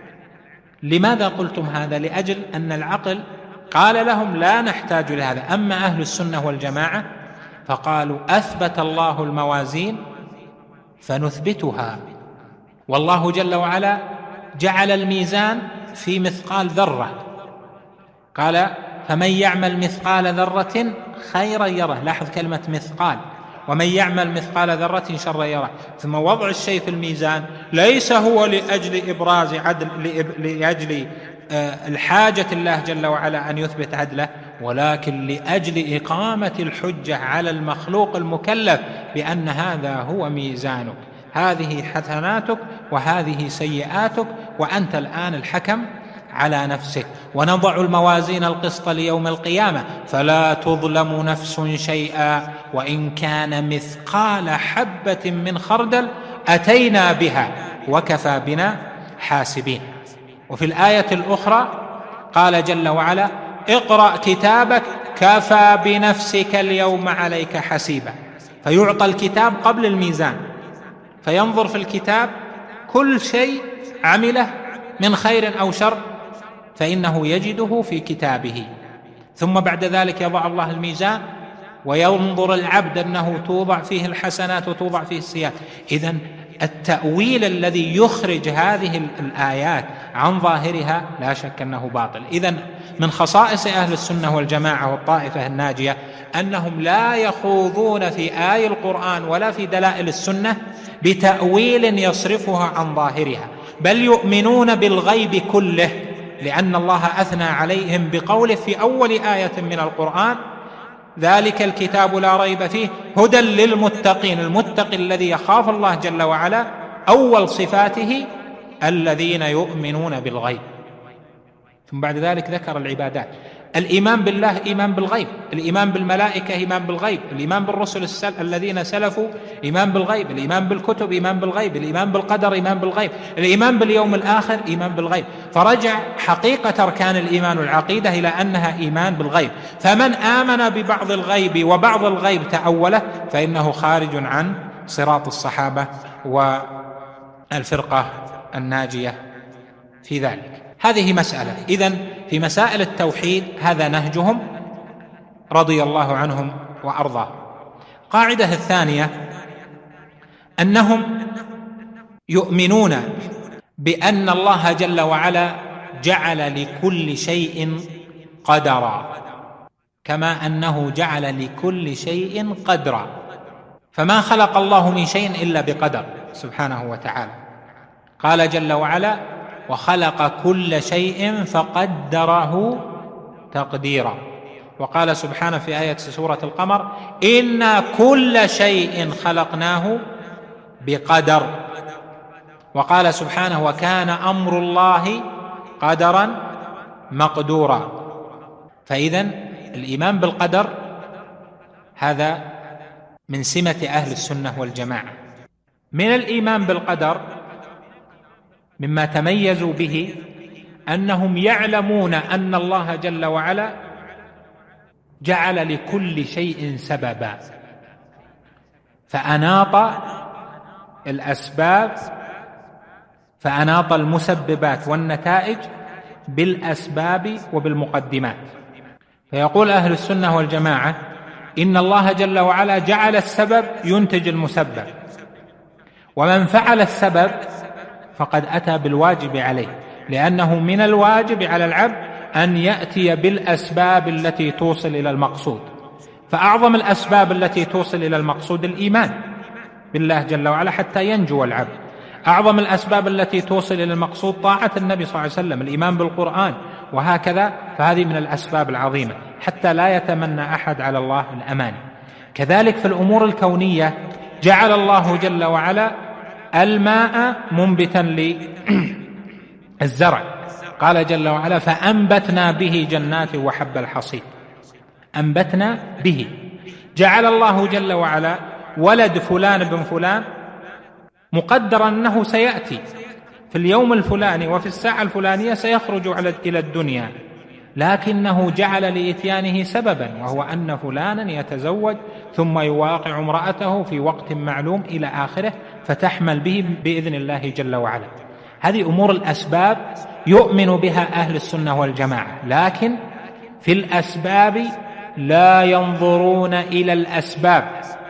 لماذا قلتم هذا؟ لأجل أن العقل قال لهم لا نحتاج لهذا. أما أهل السنة والجماعة فقالوا أثبت الله الموازين فنثبتها، والله جل وعلا جعل الميزان في مثقال ذرة، قال فمن يعمل مثقال ذرة خيرا يره، لاحظ كلمة مثقال، ومن يعمل مثقال ذرة شرا يره. ثم وضع الشيء في الميزان ليس هو لأجل إبراز عدل، لأجل الحاجة الله جل وعلا أن يثبت عدله، ولكن لأجل إقامة الحجة على المخلوق المكلف بأن هذا هو ميزانك، هذه حسناتك وهذه سيئاتك، وأنت الآن الحكم على نفسك. ونضع الموازين القسط ليوم القيامة فلا تظلم نفس شيئا وإن كان مثقال حبة من خردل أتينا بها وكفى بنا حاسبين. وفي الآية الأخرى قال جل وعلا اقرأ كتابك كفى بنفسك اليوم عليك حسيبا. فيعطى الكتاب قبل الميزان، فينظر في الكتاب كل شيء عمله من خير أو شر فإنه يجده في كتابه، ثم بعد ذلك يضع الله الميزان وينظر العبد أنه توضع فيه الحسنات وتوضع فيه السيئات. إذن التأويل الذي يخرج هذه الآيات عن ظاهرها لا شك أنه باطل. إذن من خصائص أهل السنة والجماعة والطائفة الناجية أنهم لا يخوضون في آي القرآن ولا في دلائل السنة بتأويل يصرفها عن ظاهرها، بل يؤمنون بالغيب كله، لأن الله أثنى عليهم بقوله في أول آية من القرآن ذلك الكتاب لا ريب فيه هدى للمتقين. المتقي الذي يخاف الله جل وعلا أول صفاته الذين يؤمنون بالغيب. ثم بعد ذلك ذكر العبادات. الإيمان بالله إيمان بالغيب، الإيمان بالملائكة إيمان بالغيب، الإيمان بالرسل السل... الذين سلفوا إيمان بالغيب، الإيمان بالكتب إيمان بالغيب، الإيمان بالقدر إيمان بالغيب، الإيمان باليوم الآخر إيمان بالغيب. فرجع حقيقة أركان الإيمان والعقيدة إلى أنها إيمان بالغيب. فمن آمن ببعض الغيب وبعض الغيب تأوله فإنه خارج عن صراط الصحابة والفرقة الناجية في ذلك. هذه مسألة. إذن في مسائل التوحيد هذا نهجهم رضي الله عنهم وأرضاه. قاعدة الثانية أنهم يؤمنون بأن الله جل وعلا جعل لكل شيء قدرا، كما أنه جعل لكل شيء قدرا. فما خلق الله من شيء إلا بقدر سبحانه وتعالى. قال جل وعلا: وخلق كل شيء فقدره تقديرا. وقال سبحانه في آية سورة القمر: إنا كل شيء خلقناه بقدر. وقال سبحانه: وكان أمر الله قدرا مقدورا. فإذن الإيمان بالقدر هذا من سمة أهل السنة والجماعة. من الإيمان بالقدر مما تميزوا به أنهم يعلمون أن الله جل وعلا جعل لكل شيء سببا، فأناط الأسباب فأناط المسببات والنتائج بالأسباب وبالمقدمات. فيقول أهل السنة والجماعة إن الله جل وعلا جعل السبب ينتج المسبب، ومن فعل السبب فقد أتى بالواجب عليه، لأنه من الواجب على العبد أن يأتي بالأسباب التي توصل إلى المقصود. فأعظم الأسباب التي توصل إلى المقصود الإيمان بالله جل وعلا حتى ينجو العبد. أعظم الأسباب التي توصل إلى المقصود طاعة النبي صلى الله عليه وسلم، الإيمان بالقرآن، وهكذا. فهذه من الأسباب العظيمة حتى لا يتمنى أحد على الله الأمان. كذلك في الأمور الكونية جعل الله جل وعلا الماء منبتا للزرع. قال جل وعلا: فأنبتنا به جنات وحب الحصيد. أنبتنا به. جعل الله جل وعلا ولد فلان بن فلان مقدرا أنه سيأتي في اليوم الفلاني وفي الساعة الفلانية سيخرج إلى الدنيا، لكنه جعل لإتيانه سببا، وهو أن فلانا يتزوج ثم يواقع امرأته في وقت معلوم إلى آخره، فتحمل به بإذن الله جل وعلا. هذه أمور الأسباب يؤمن بها أهل السنة والجماعة، لكن في الأسباب لا ينظرون إلى الأسباب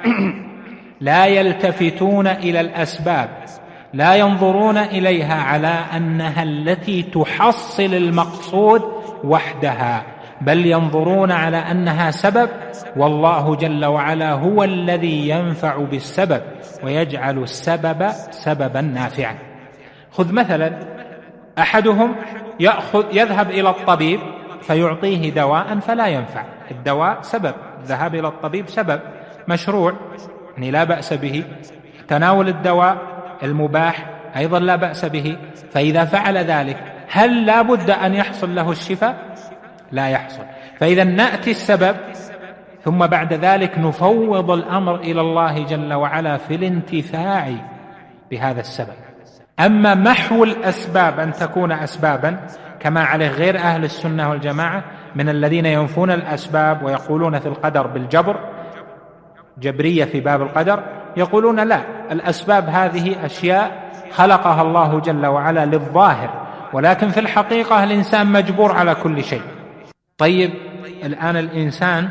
لا يلتفتون إلى الأسباب، لا ينظرون إليها على أنها التي تحصل المقصود وحدها، بل ينظرون على أنها سبب، والله جل وعلا هو الذي ينفع بالسبب ويجعل السبب سببا نافعا. خذ مثلا أحدهم يأخذ يذهب إلى الطبيب فيعطيه دواء فلا ينفع. الدواء سبب، الذهاب إلى الطبيب سبب مشروع، يعني لا بأس به. تناول الدواء المباح أيضا لا بأس به. فإذا فعل ذلك هل لا بد أن يحصل له الشفاء؟ لا يحصل. فإذا نأتي السبب ثم بعد ذلك نفوض الأمر إلى الله جل وعلا في الانتفاع بهذا السبب. أما محو الأسباب أن تكون أسبابا كما عليه غير أهل السنة والجماعة من الذين ينفون الأسباب ويقولون في القدر بالجبر، جبرية في باب القدر، يقولون لا، الأسباب هذه أشياء خلقها الله جل وعلا للظاهر، ولكن في الحقيقة الإنسان مجبور على كل شيء. طيب الآن الإنسان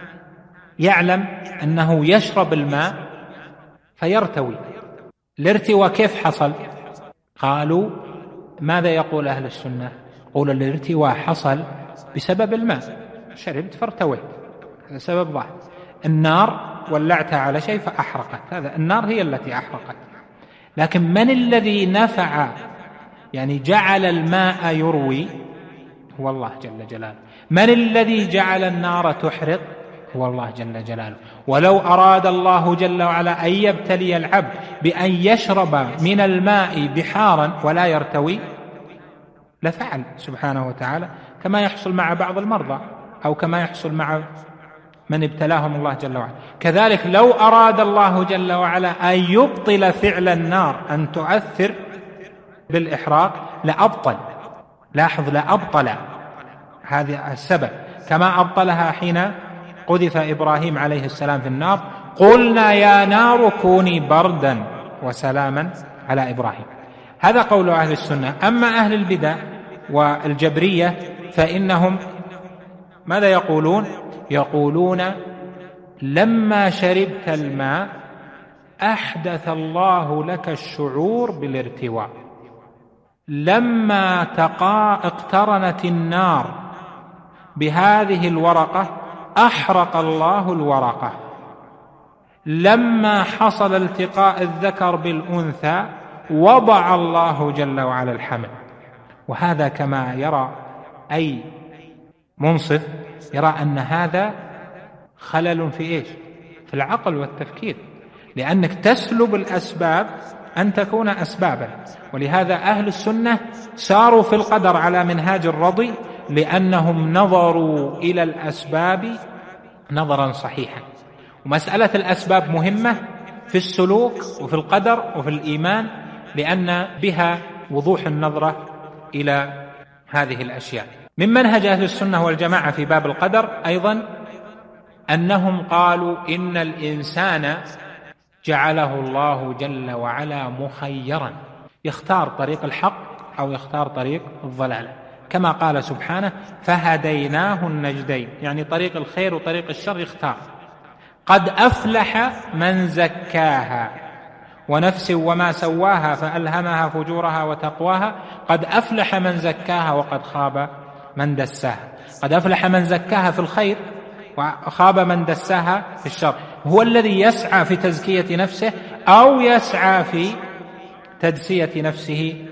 يعلم أنه يشرب الماء فيرتوي، الارتواء كيف حصل؟ قالوا ماذا يقول أهل السنة؟ قول الارتواء حصل بسبب الماء، شربت فارتويت، هذا سبب ظاهر. النار ولعتها على شيء فأحرقت، هذا النار هي التي أحرقت. لكن من الذي نفع يعني جعل الماء يروي؟ هو الله جل جلاله. من الذي جعل النار تحرق؟ هو الله جل جلاله. ولو أراد الله جل وعلا أن يبتلي العبد بأن يشرب من الماء بحارا ولا يرتوي لفعل سبحانه وتعالى، كما يحصل مع بعض المرضى أو كما يحصل مع من ابتلاهم الله جل وعلا. كذلك لو أراد الله جل وعلا أن يبطل فعل النار أن تؤثر بالإحراق لأبطل، لاحظ لأبطل هذا السبب، كما أبطلها حين قذف إبراهيم عليه السلام في النار، قلنا يا نار كوني بردا وسلاما على إبراهيم. هذا قول أهل السنة. أما أهل البدع والجبرية فإنهم ماذا يقولون؟ يقولون لما شربت الماء أحدث الله لك الشعور بالارتواء، لما تقا اقترنت النار بهذه الورقة أحرق الله الورقة، لما حصل التقاء الذكر بالأنثى وضع الله جل وعلا الحمل. وهذا كما يرى أي منصف يرى أن هذا خلل في إيش؟ في العقل والتفكير، لأنك تسلب الأسباب أن تكون أسبابا. ولهذا أهل السنة ساروا في القدر على منهاج الرضي، لأنهم نظروا إلى الأسباب نظرا صحيحا. ومسألة الأسباب مهمة في السلوك وفي القدر وفي الإيمان، لأن بها وضوح النظرة إلى هذه الأشياء. من منهج أهل السنة والجماعة في باب القدر أيضا أنهم قالوا إن الإنسان جعله الله جل وعلا مخيرا، يختار طريق الحق أو يختار طريق الضلال، كما قال سبحانه فهديناه النجدين، يعني طريق الخير وطريق الشر يختار. قد أفلح من زكاها ونفس وما سواها فألهمها فجورها وتقواها، قد أفلح من زكاها وقد خاب من دساها. قد أفلح من زكاها في الخير وخاب من دساها في الشر. هو الذي يسعى في تزكية نفسه أو يسعى في تدسية نفسه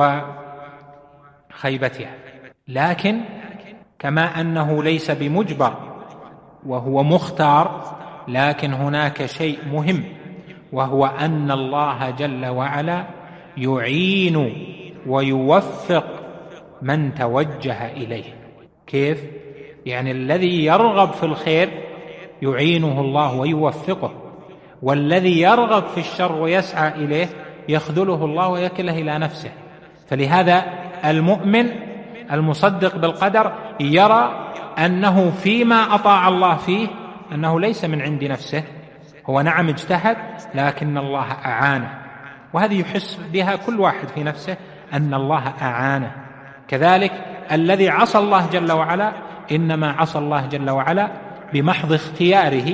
وخيبتها. لكن كما أنه ليس بمجبر وهو مختار، لكن هناك شيء مهم، وهو أن الله جل وعلا يعين ويوفق من توجه إليه. كيف؟ يعني الذي يرغب في الخير يعينه الله ويوفقه، والذي يرغب في الشر ويسعى إليه يخذله الله ويكله إلى نفسه. فلهذا المؤمن المصدق بالقدر يرى أنه فيما أطاع الله فيه أنه ليس من عند نفسه، هو نعم اجتهد لكن الله أعانه، وهذه يحس بها كل واحد في نفسه أن الله أعانه. كذلك الذي عصى الله جل وعلا إنما عصى الله جل وعلا بمحض اختياره،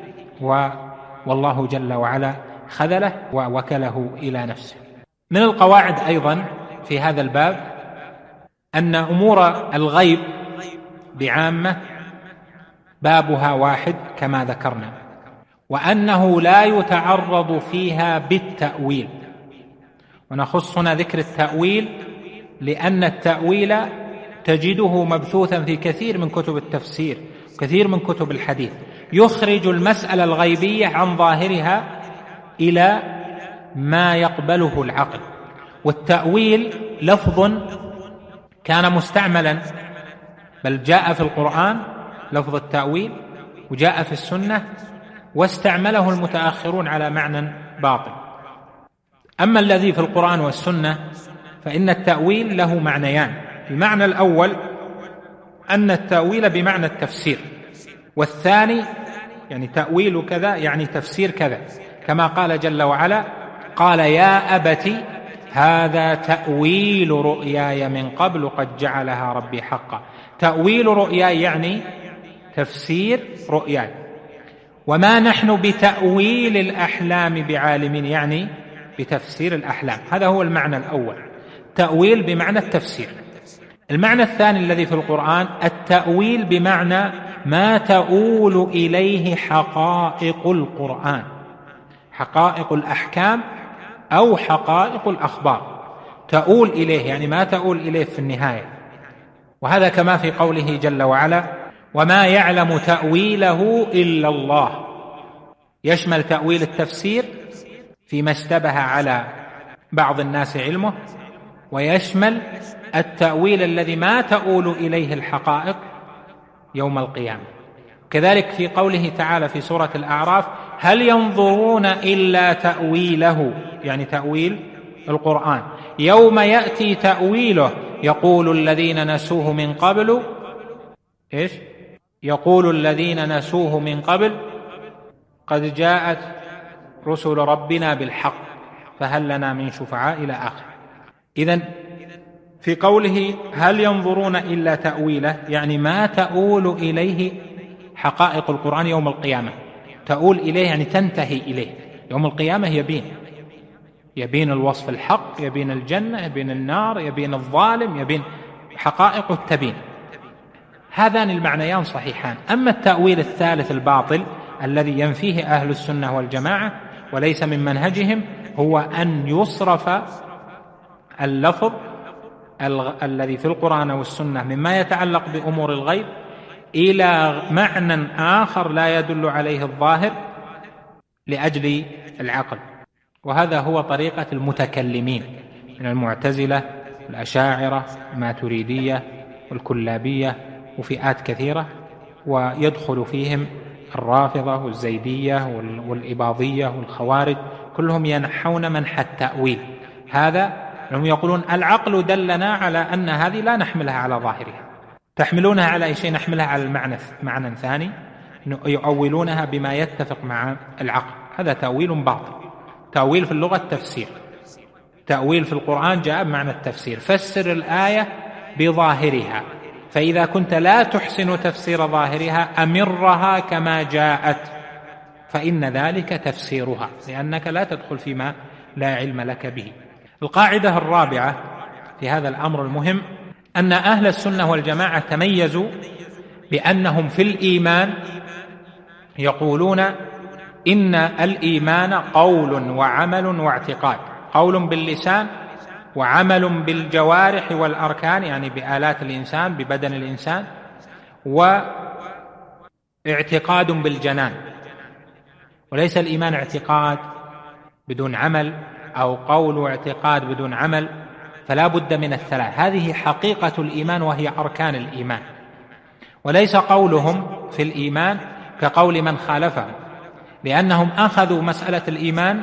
والله جل وعلا خذله ووكله إلى نفسه. من القواعد أيضا في هذا الباب أن أمور الغيب بعامة بابها واحد كما ذكرنا، وأنه لا يتعرض فيها بالتأويل. ونخصنا ذكر التأويل لأن التأويل تجده مبثوثا في كثير من كتب التفسير وكثير من كتب الحديث، يخرج المسألة الغيبية عن ظاهرها إلى ما يقبله العقل. والتأويل لفظ كان مستعملا، بل جاء في القرآن لفظ التأويل وجاء في السنة، واستعمله المتأخرون على معنى باطل. أما الذي في القرآن والسنة فإن التأويل له معنيان. المعنى الأول أن التأويل بمعنى التفسير، والثاني يعني تأويل كذا يعني تفسير كذا، كما قال جل وعلا قال يا أبت هذا تأويل رؤياي من قبل قد جعلها ربي حقا. تأويل رؤياي يعني تفسير رؤياي. وما نحن بتأويل الأحلام بعالمين، يعني بتفسير الأحلام. هذا هو المعنى الأول، تأويل بمعنى التفسير. المعنى الثاني الذي في القرآن التأويل بمعنى ما تؤول إليه حقائق القرآن، حقائق الأحكام أو حقائق الأخبار، تؤول إليه يعني ما تؤول إليه في النهاية. وهذا كما في قوله جل وعلا وما يعلم تأويله إلا الله، يشمل تأويل التفسير فيما اشتبه على بعض الناس علمه، ويشمل التأويل الذي ما تؤول إليه الحقائق يوم القيامة. كذلك في قوله تعالى في سورة الأعراف: هل ينظرون إلا تأويله، يعني تأويل القرآن، يوم يأتي تأويله يقول الذين نسوه من قبل إيش؟ يقول الذين نسوه من قبل قد جاءت رسل ربنا بالحق فهل لنا من شفعاء إلى آخر. إذن في قوله هل ينظرون إلا تأويله، يعني ما تؤول إليه حقائق القرآن يوم القيامة. تؤول إليه يعني تنتهي إليه. يوم القيامة يبين يبين الوصف الحق، يبين الجنة، يبين النار، يبين الظالم، يبين حقائق التبين. هذان المعنيان صحيحان. أما التأويل الثالث الباطل الذي ينفيه أهل السنة والجماعة وليس من منهجهم، هو أن يصرف اللفظ الذي في القرآن والسنة مما يتعلق بأمور الغيب إلى معنى آخر لا يدل عليه الظاهر لأجل العقل. وهذا هو طريقة المتكلمين من المعتزلة الأشاعرة الماتريدية والكلابية وفئات كثيرة، ويدخل فيهم الرافضة والزيدية والإباضية والخوارج، كلهم ينحون منحى التأويل. هذا هم يقولون العقل دلنا على أن هذه لا نحملها على ظاهرها، تحملونها على أي شيء؟ نحملها على المعنى معنى ثاني، يؤولونها بما يتفق مع العقل. هذا تأويل باطل. تأويل في اللغة التفسير، تأويل في القرآن جاء بمعنى التفسير. فسر الآية بظاهرها، فإذا كنت لا تحسن تفسير ظاهرها أمرها كما جاءت، فإن ذلك تفسيرها، لأنك لا تدخل فيما لا علم لك به. القاعدة الرابعة في هذا الأمر المهم أن أهل السنة والجماعة تميزوا بأنهم في الإيمان يقولون إن الإيمان قول وعمل واعتقاد، قول باللسان وعمل بالجوارح والأركان، يعني بآلات الإنسان ببدن الإنسان، واعتقاد بالجنان. وليس الإيمان اعتقاد بدون عمل أو قول واعتقاد بدون عمل، فلا بد من الثلاث. هذه حقيقة الإيمان وهي أركان الإيمان. وليس قولهم في الإيمان كقول من خالفهم، لأنهم أخذوا مسألة الإيمان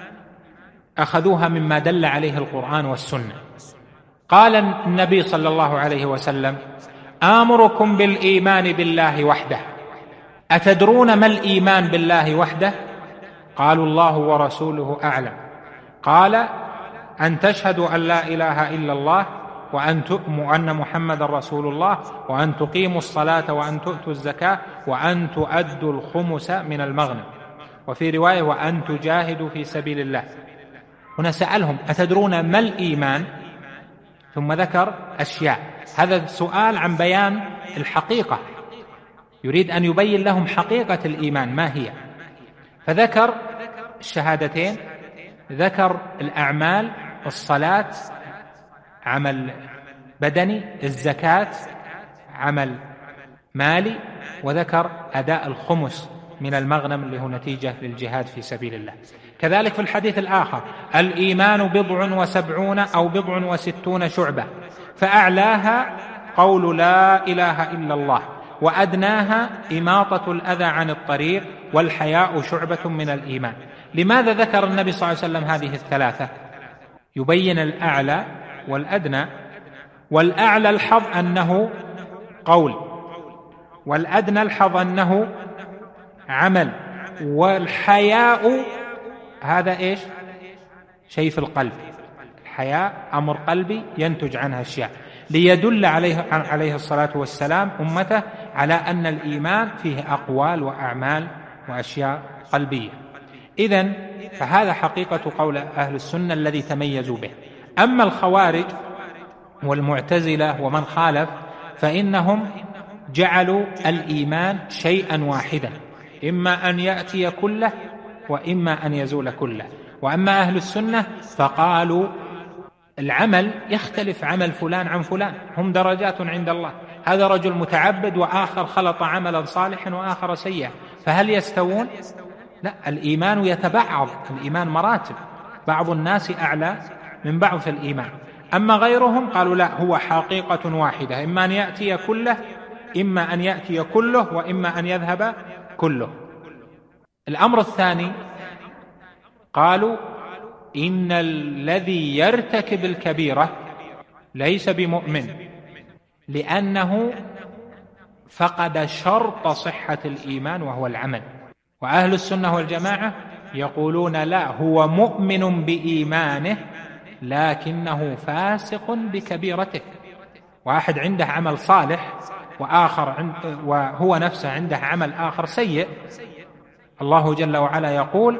أخذوها مما دل عليه القرآن والسنة. قال النبي صلى الله عليه وسلم: آمركم بالإيمان بالله وحده. أتدرون ما الإيمان بالله وحده؟ قالوا الله ورسوله أعلم. قال: أن تشهدوا أن لا إله إلا الله وأن تؤمنوا أن محمد رسول الله وأن تقيموا الصلاة وأن تؤتوا الزكاة وأن تؤدوا الخمس من المغنم، وفي رواية وأن تجاهدوا في سبيل الله. هنا سألهم: أتدرون ما الإيمان؟ ثم ذكر أشياء. هذا سؤال عن بيان الحقيقة، يريد أن يبين لهم حقيقة الإيمان ما هي. فذكر الشهادتين، ذكر الأعمال، الصلاة عمل بدني، الزكاة عمل مالي، وذكر أداء الخمس من المغنم اللي هو نتيجة للجهاد في سبيل الله. كذلك في الحديث الآخر: الإيمان بضع وسبعون أو بضع وستون شعبة، فأعلاها قول لا إله إلا الله، وأدناها إماطة الأذى عن الطريق، والحياء شعبة من الإيمان. لماذا ذكر النبي صلى الله عليه وسلم هذه الثلاثة؟ يبين الأعلى والأدنى. والأعلى الحظ أنه قول، والأدنى الحظ أنه عمل، والحياء هذا إيش؟ شيء في القلب. الحياء أمر قلبي ينتج عنها أشياء، ليدل عليه عليه الصلاة والسلام أمته على أن الإيمان فيه أقوال وأعمال وأشياء قلبية. إذن فهذا حقيقة قول أهل السنة الذي تميزوا به. أما الخوارج والمعتزلة ومن خالف فإنهم جعلوا الإيمان شيئا واحدا، إما أن يأتي كله وإما أن يزول كله. وأما أهل السنة فقالوا العمل يختلف عمل فلان عن فلان، هم درجات عند الله، هذا رجل متعبد وآخر خلط عملا صالحا وآخر سيئا، فهل يستوون؟ لا، الإيمان يتبعض، الإيمان مراتب، بعض الناس أعلى من بعض في الإيمان. أما غيرهم قالوا لا، هو حقيقة واحدة، إما أن يأتي كله إما أن يأتي كله وإما أن يذهب كله. الأمر الثاني قالوا إن الذي يرتكب الكبيرة ليس بمؤمن، لأنه فقد شرط صحة الإيمان وهو العمل. وأهل السنة والجماعة يقولون لا، هو مؤمن بإيمانه لكنه فاسق بكبيرته. واحد عنده عمل صالح وآخر عند وهو نفسه عنده عمل آخر سيء، الله جل وعلا يقول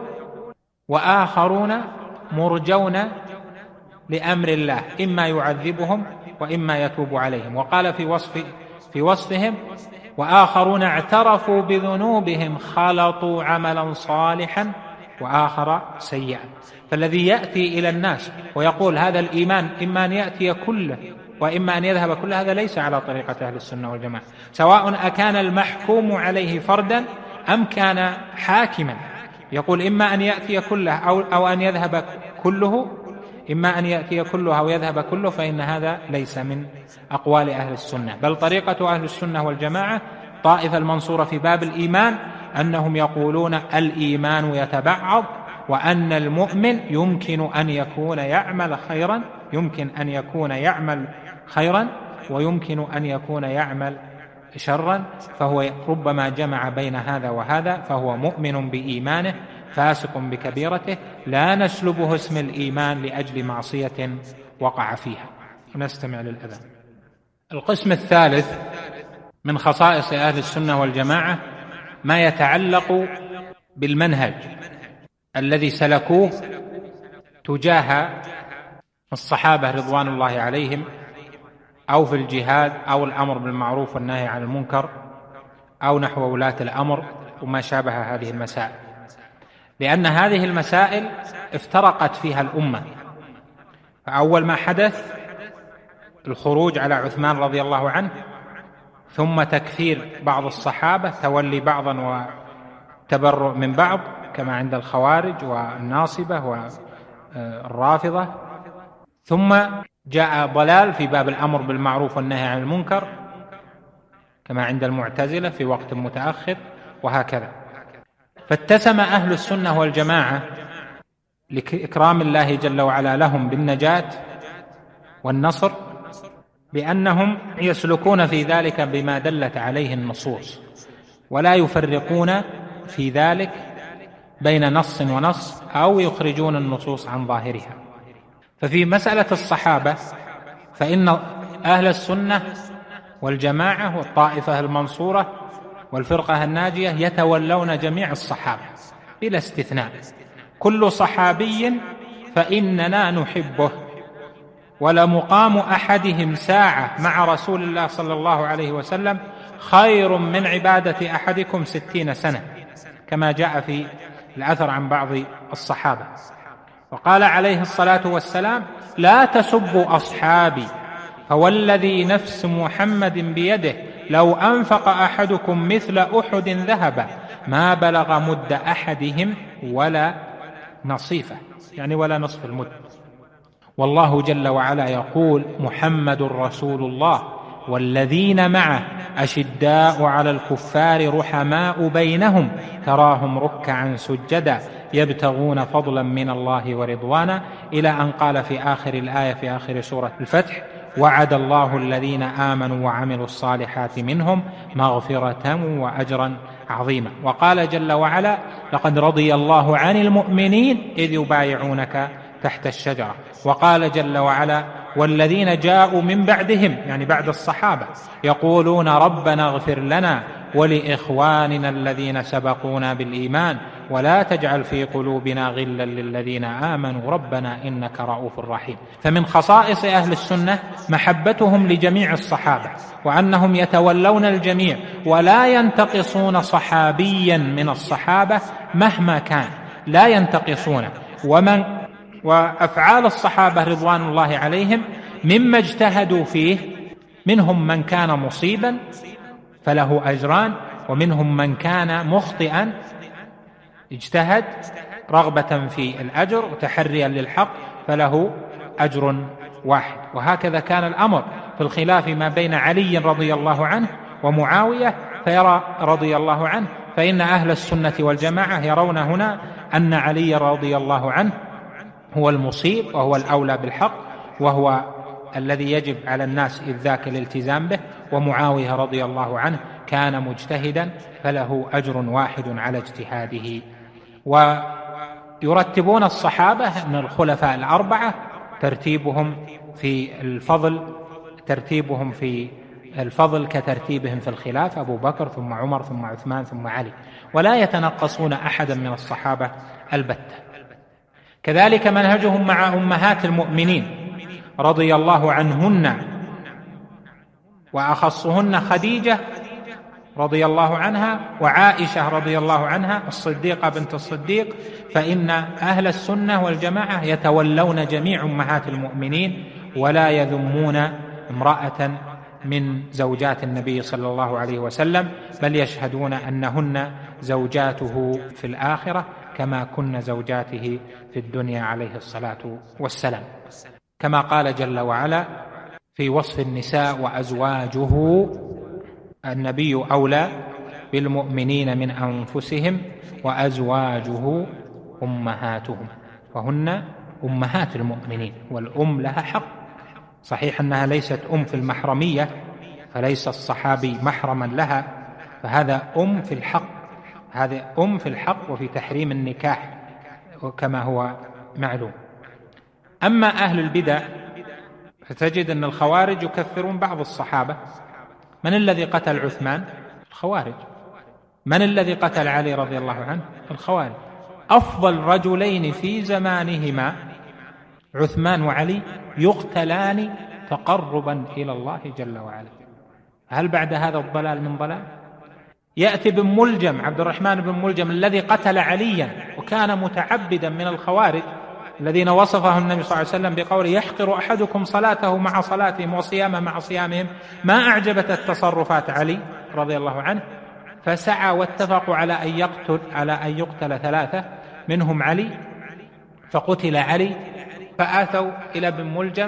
وآخرون مرجون لأمر الله إما يعذبهم وإما يتوب عليهم. وقال في وصف في وصفهم وآخرون اعترفوا بذنوبهم خلطوا عملا صالحا وآخر سيئا. فالذي يأتي إلى الناس ويقول هذا الإيمان إما أن يأتي كله وإما أن يذهب كله، هذا ليس على طريقة أهل السنة والجماعة، سواء أكان المحكوم عليه فردا أم كان حاكما. يقول إما أن يأتي كله أو, أو أن يذهب كله، إما أن يأتي كله أو يذهب كله، فإن هذا ليس من أقوال أهل السنة. بل طريقة أهل السنة والجماعة طائفة المنصورة في باب الإيمان أنهم يقولون الإيمان يتبعض، وأن المؤمن يمكن أن يكون يعمل خيرا يمكن أن يكون يعمل خيرا ويمكن أن يكون يعمل شرا، فهو ربما جمع بين هذا وهذا، فهو مؤمن بإيمانه فاسق بكبيرته، لا نسلبه اسم الإيمان لأجل معصية وقع فيها. نستمع للأذان. القسم الثالث من خصائص أهل السنة والجماعة ما يتعلق بالمنهج الذي سلكوه تجاه الصحابة رضوان الله عليهم، أو في الجهاد أو الأمر بالمعروف والنهي عن المنكر أو نحو ولاة الأمر وما شابه هذه المسائل، لأن هذه المسائل افترقت فيها الأمة. فأول ما حدث الخروج على عثمان رضي الله عنه، ثم تكفير بعض الصحابة، تولي بعضا وتبرؤ من بعض كما عند الخوارج والناصبة والرافضة، ثم جاء ضلال في باب الأمر بالمعروف والنهي عن المنكر كما عند المعتزلة في وقت متأخر، وهكذا. فاتسم أهل السنة والجماعة لإكرام الله جل وعلا لهم بالنجاة والنصر بأنهم يسلكون في ذلك بما دلت عليه النصوص، ولا يفرقون في ذلك بين نص ونص أو يخرجون النصوص عن ظاهرها. ففي مسألة الصحابة فإن أهل السنة والجماعة والطائفة المنصورة والفرقة الناجية يتولون جميع الصحابة بلا استثناء، كل صحابي فإننا نحبه، ولمقام أحدهم ساعة مع رسول الله صلى الله عليه وسلم خير من عبادة أحدكم ستين سنة، كما جاء في الأثر عن بعض الصحابة. وقال عليه الصلاة والسلام لا تسبوا أصحابي فوالذي نفس محمد بيده لو أنفق أحدكم مثل أحد ذهبا ما بلغ مد أحدهم ولا نصيفه، يعني ولا نصف المد. والله جل وعلا يقول محمد رسول الله والذين معه أشداء على الكفار رحماء بينهم تراهم ركعا سجدا يبتغون فضلا من الله ورضوانا، إلى أن قال في آخر الآية في آخر سورة الفتح وعد الله الذين آمنوا وعملوا الصالحات منهم مغفرة وأجرا عظيما. وقال جل وعلا لقد رضي الله عن المؤمنين إذ يبايعونك تحت الشجرة. وقال جل وعلا والذين جاءوا من بعدهم، يعني بعد الصحابة، يقولون ربنا اغفر لنا ولإخواننا الذين سبقونا بالإيمان ولا تجعل في قلوبنا غلا للذين آمنوا ربنا إنك رؤوف رحيم. فمن خصائص أهل السنة محبتهم لجميع الصحابة، وأنهم يتولون الجميع ولا ينتقصون صحابيا من الصحابة مهما كان، لا ينتقصون. ومن وأفعال الصحابة رضوان الله عليهم مما اجتهدوا فيه منهم من كان مصيبا فله أجران، ومنهم من كان مخطئا اجتهد رغبة في الأجر وتحريا للحق فله أجر واحد. وهكذا كان الأمر في الخلاف ما بين علي رضي الله عنه ومعاوية، فيرى رضي الله عنه فإن أهل السنة والجماعة يرون هنا أن علي رضي الله عنه هو المصيب وهو الأولى بالحق، وهو الذي يجب على الناس إذ ذاك الالتزام به، ومعاوية رضي الله عنه كان مجتهدا فله أجر واحد على اجتهاده. ويرتبون الصحابة أن الخلفاء الأربعة ترتيبهم في الفضل ترتيبهم في الفضل كترتيبهم في الخلافة، أبو بكر ثم عمر ثم عثمان ثم علي، ولا يتنقصون أحدا من الصحابة البتة. كذلك منهجهم مع أمهات المؤمنين رضي الله عنهن، وأخصهن خديجة رضي الله عنها وعائشة رضي الله عنها الصديقة بنت الصديق، فإن أهل السنة والجماعة يتولون جميع أمهات المؤمنين ولا يذمون امرأة من زوجات النبي صلى الله عليه وسلم، بل يشهدون أنهن زوجاته في الآخرة كما كن زوجاته في الدنيا عليه الصلاة والسلام، كما قال جل وعلا في وصف النساء: وأزواجه النبي أولى بالمؤمنين من أنفسهم وأزواجه أمهاتهم، وهن أمهات المؤمنين، والأم لها حق. صحيح أنها ليست أم في المحرمية، فليس الصحابي محرما لها، فهذا أم في الحق، هذا أم في الحق وفي تحريم النكاح كما هو معلوم. أما أهل البدع فتجد أن الخوارج يكفرون بعض الصحابة. من الذي قتل عثمان؟ الخوارج. من الذي قتل علي رضي الله عنه؟ الخوارج. أفضل رجلين في زمانهما عثمان وعلي يقتلان تقربا إلى الله جل وعلا. هل بعد هذا الضلال من ضلال؟ يأتي بن ملجم، عبد الرحمن بن ملجم الذي قتل عليا وكان متعبدا من الخوارج الذين وصفه النبي صلى الله عليه وسلم بقوله: يحقر أحدكم صلاته مع صلاتهم وصيامه مع صيامهم. ما أعجبت التصرفات علي رضي الله عنه، فسعى واتفقوا على أن يقتل على أن يقتل ثلاثة منهم علي، فقتل علي، فآتوا إلى ابن ملجم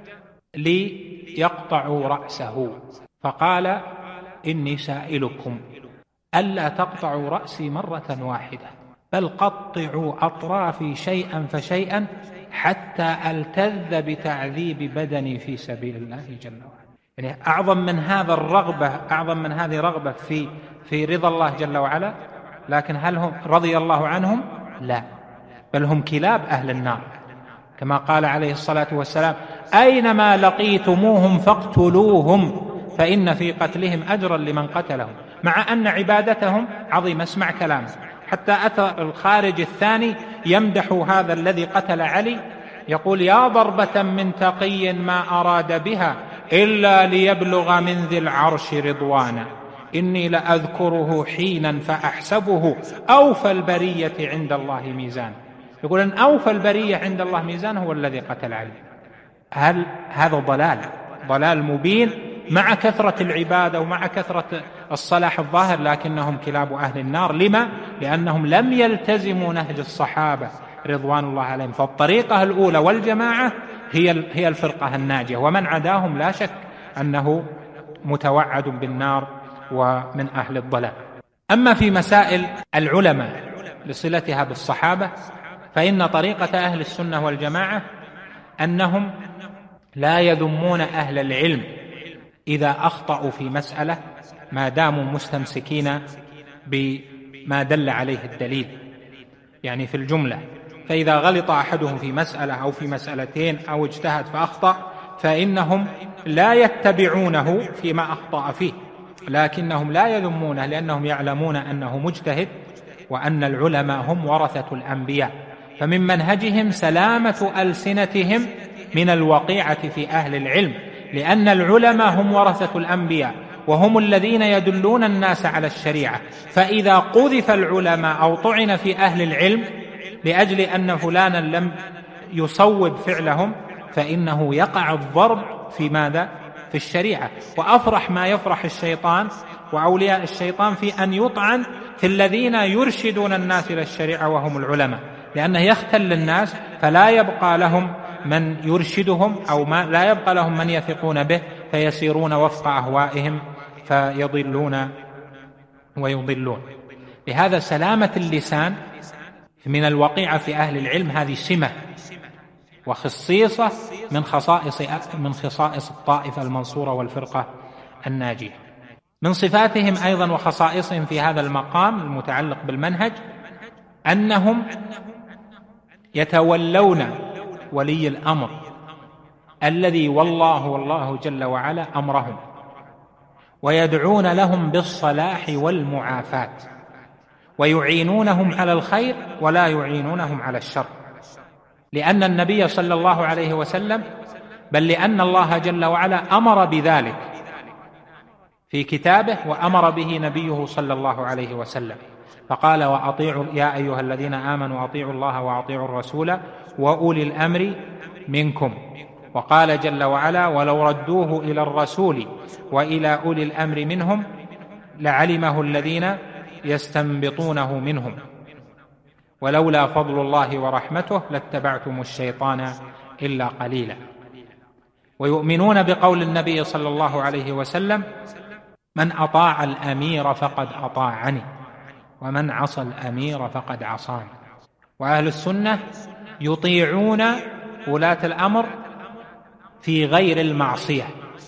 ليقطعوا رأسه، فقال: إني سائلكم ألا تقطعوا رأسي مرة واحدة، بل قطعوا أطرافي شيئا فشيئا حتى ألتذ بتعذيب بدني في سبيل الله جل وعلا. يعني أعظم من هذا الرغبة، أعظم من هذه رغبة في في رضا الله جل وعلا، لكن هل هم رضي الله عنهم؟ لا، بل هم كلاب أهل النار، كما قال عليه الصلاة والسلام: أينما لقيتموهم فاقتلوهم فإن في قتلهم أجرا لمن قتلهم، مع أن عبادتهم عظيمة. اسمع كلامه، حتى أتى الخارج الثاني يمدح هذا الذي قتل علي، يقول: يا ضربة من تقي ما أراد بها إلا ليبلغ من ذي العرش رضوانا، إني لأذكره حينا فأحسبه أوفى البرية عند الله ميزان. يقول أن أوفى البرية عند الله ميزان هو الذي قتل علي. هل هذا ضلال ضلال مبين مع كثرة العبادة ومع كثرة الصلاح الظاهر، لكنهم كلاب أهل النار. لما؟ لأنهم لم يلتزموا نهج الصحابة رضوان الله عليهم. فالطريقة الأولى والجماعة هي هي الفرقة الناجية، ومن عداهم لا شك أنه متوعد بالنار ومن أهل الضلال. أما في مسائل العلماء لصلتها بالصحابة، فإن طريقة أهل السنة والجماعة أنهم لا يذمون أهل العلم إذا أخطأوا في مسألة ما داموا مستمسكين بما دل عليه الدليل، يعني في الجملة. فإذا غلط أحدهم في مسألة أو في مسألتين أو اجتهد فأخطأ، فإنهم لا يتبعونه فيما أخطأ فيه، لكنهم لا يذمونه لأنهم يعلمون أنه مجتهد وأن العلماء هم ورثة الأنبياء. فمن منهجهم سلامة ألسنتهم من الوقيعة في أهل العلم، لأن العلماء هم ورثة الأنبياء وهم الذين يدلون الناس على الشريعة. فإذا قذف العلماء أو طعن في أهل العلم لأجل أن فلانا لم يصوب فعلهم، فإنه يقع الضرب في ماذا؟ في الشريعة. وأفرح ما يفرح الشيطان وأولياء الشيطان في أن يطعن في الذين يرشدون الناس إلى الشريعة وهم العلماء، لأنه يختل الناس فلا يبقى لهم من يرشدهم، أو ما لا يبقى لهم من يثقون به، فيسيرون وفق أهوائهم فيضلون ويضلون. لهذا سلامة اللسان من الوقيعة في أهل العلم هذه سمة وخصيصة من خصائص من خصائص الطائفة المنصورة والفرقة الناجية. من صفاتهم أيضا وخصائصهم في هذا المقام المتعلق بالمنهج أنهم يتولون ولي الأمر الذي والله والله جل وعلا أمرهم، ويدعون لهم بالصلاح والمعافاة، ويعينونهم على الخير ولا يعينونهم على الشر، لأن النبي صلى الله عليه وسلم بل لأن الله جل وعلا أمر بذلك في كتابه وأمر به نبيه صلى الله عليه وسلم، فقال وأطيعوا يا أيها الذين آمنوا أطيعوا الله وأطيعوا الرسول وأولي الأمر منكم. وقال جل وعلا ولو ردوه إلى الرسول وإلى أولي الأمر منهم لعلمه الذين يستنبطونه منهم ولولا فضل الله ورحمته لاتبعتم الشيطان إلا قليلا. ويؤمنون بقول النبي صلى الله عليه وسلم من أطاع الأمير فقد أطاعني ومن عصى الأمير فقد عصاني. وأهل السنة يطيعون ولاة الأمر في غير المعصية،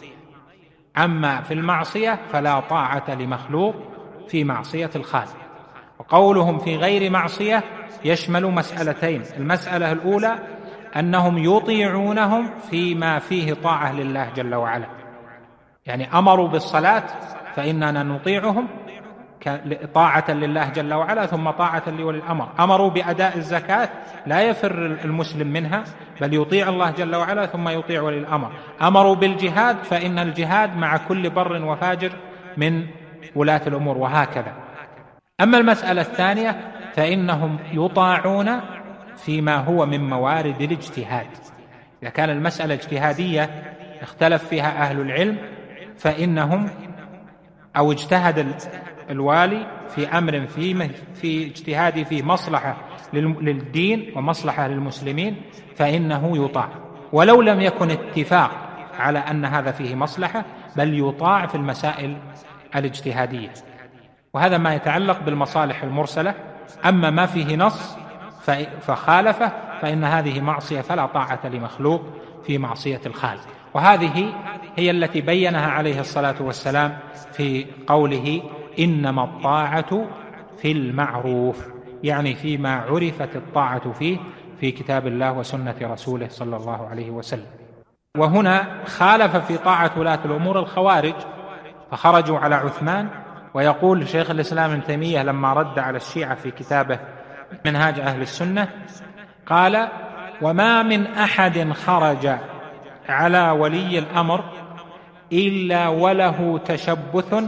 أما في المعصية فلا طاعة لمخلوق في معصية الخالق. وقولهم في غير معصية يشمل مسألتين: المسألة الأولى أنهم يطيعونهم فيما فيه طاعة لله جل وعلا، يعني أمروا بالصلاة فإننا نطيعهم طاعة لله جل وعلا ثم طاعة لولي الأمر. أمروا بأداء الزكاة لا يفر المسلم منها بل يطيع الله جل وعلا ثم يطيع ولي الأمر. أمروا بالجهاد فإن الجهاد مع كل بر وفاجر من ولاة الأمور، وهكذا. أما المسألة الثانية فإنهم يطاعون فيما هو من موارد الاجتهاد. إذا كان المسألة اجتهادية اختلف فيها أهل العلم فإنهم أو اجتهد الوالي في أمر في في اجتهادي فيه مصلحة للدين ومصلحة للمسلمين فإنه يطاع، ولو لم يكن اتفاق على أن هذا فيه مصلحة بل يطاع في المسائل الاجتهادية. وهذا ما يتعلق بالمصالح المرسلة. أما ما فيه نص فخالفه فإن هذه معصية فلا طاعة لمخلوق في معصية الخالق. وهذه هي التي بينها عليه الصلاة والسلام في قوله إنما الطاعة في المعروف، يعني فيما عرفت الطاعة فيه في كتاب الله وسنة رسوله صلى الله عليه وسلم. وهنا خالف في طاعة ولاة الأمور الخوارج فخرجوا على عثمان. ويقول شيخ الإسلام ابن تيمية لما رد على الشيعة في كتابه منهاج أهل السنة قال وما من أحد خرج على ولي الأمر إلا وله تشبث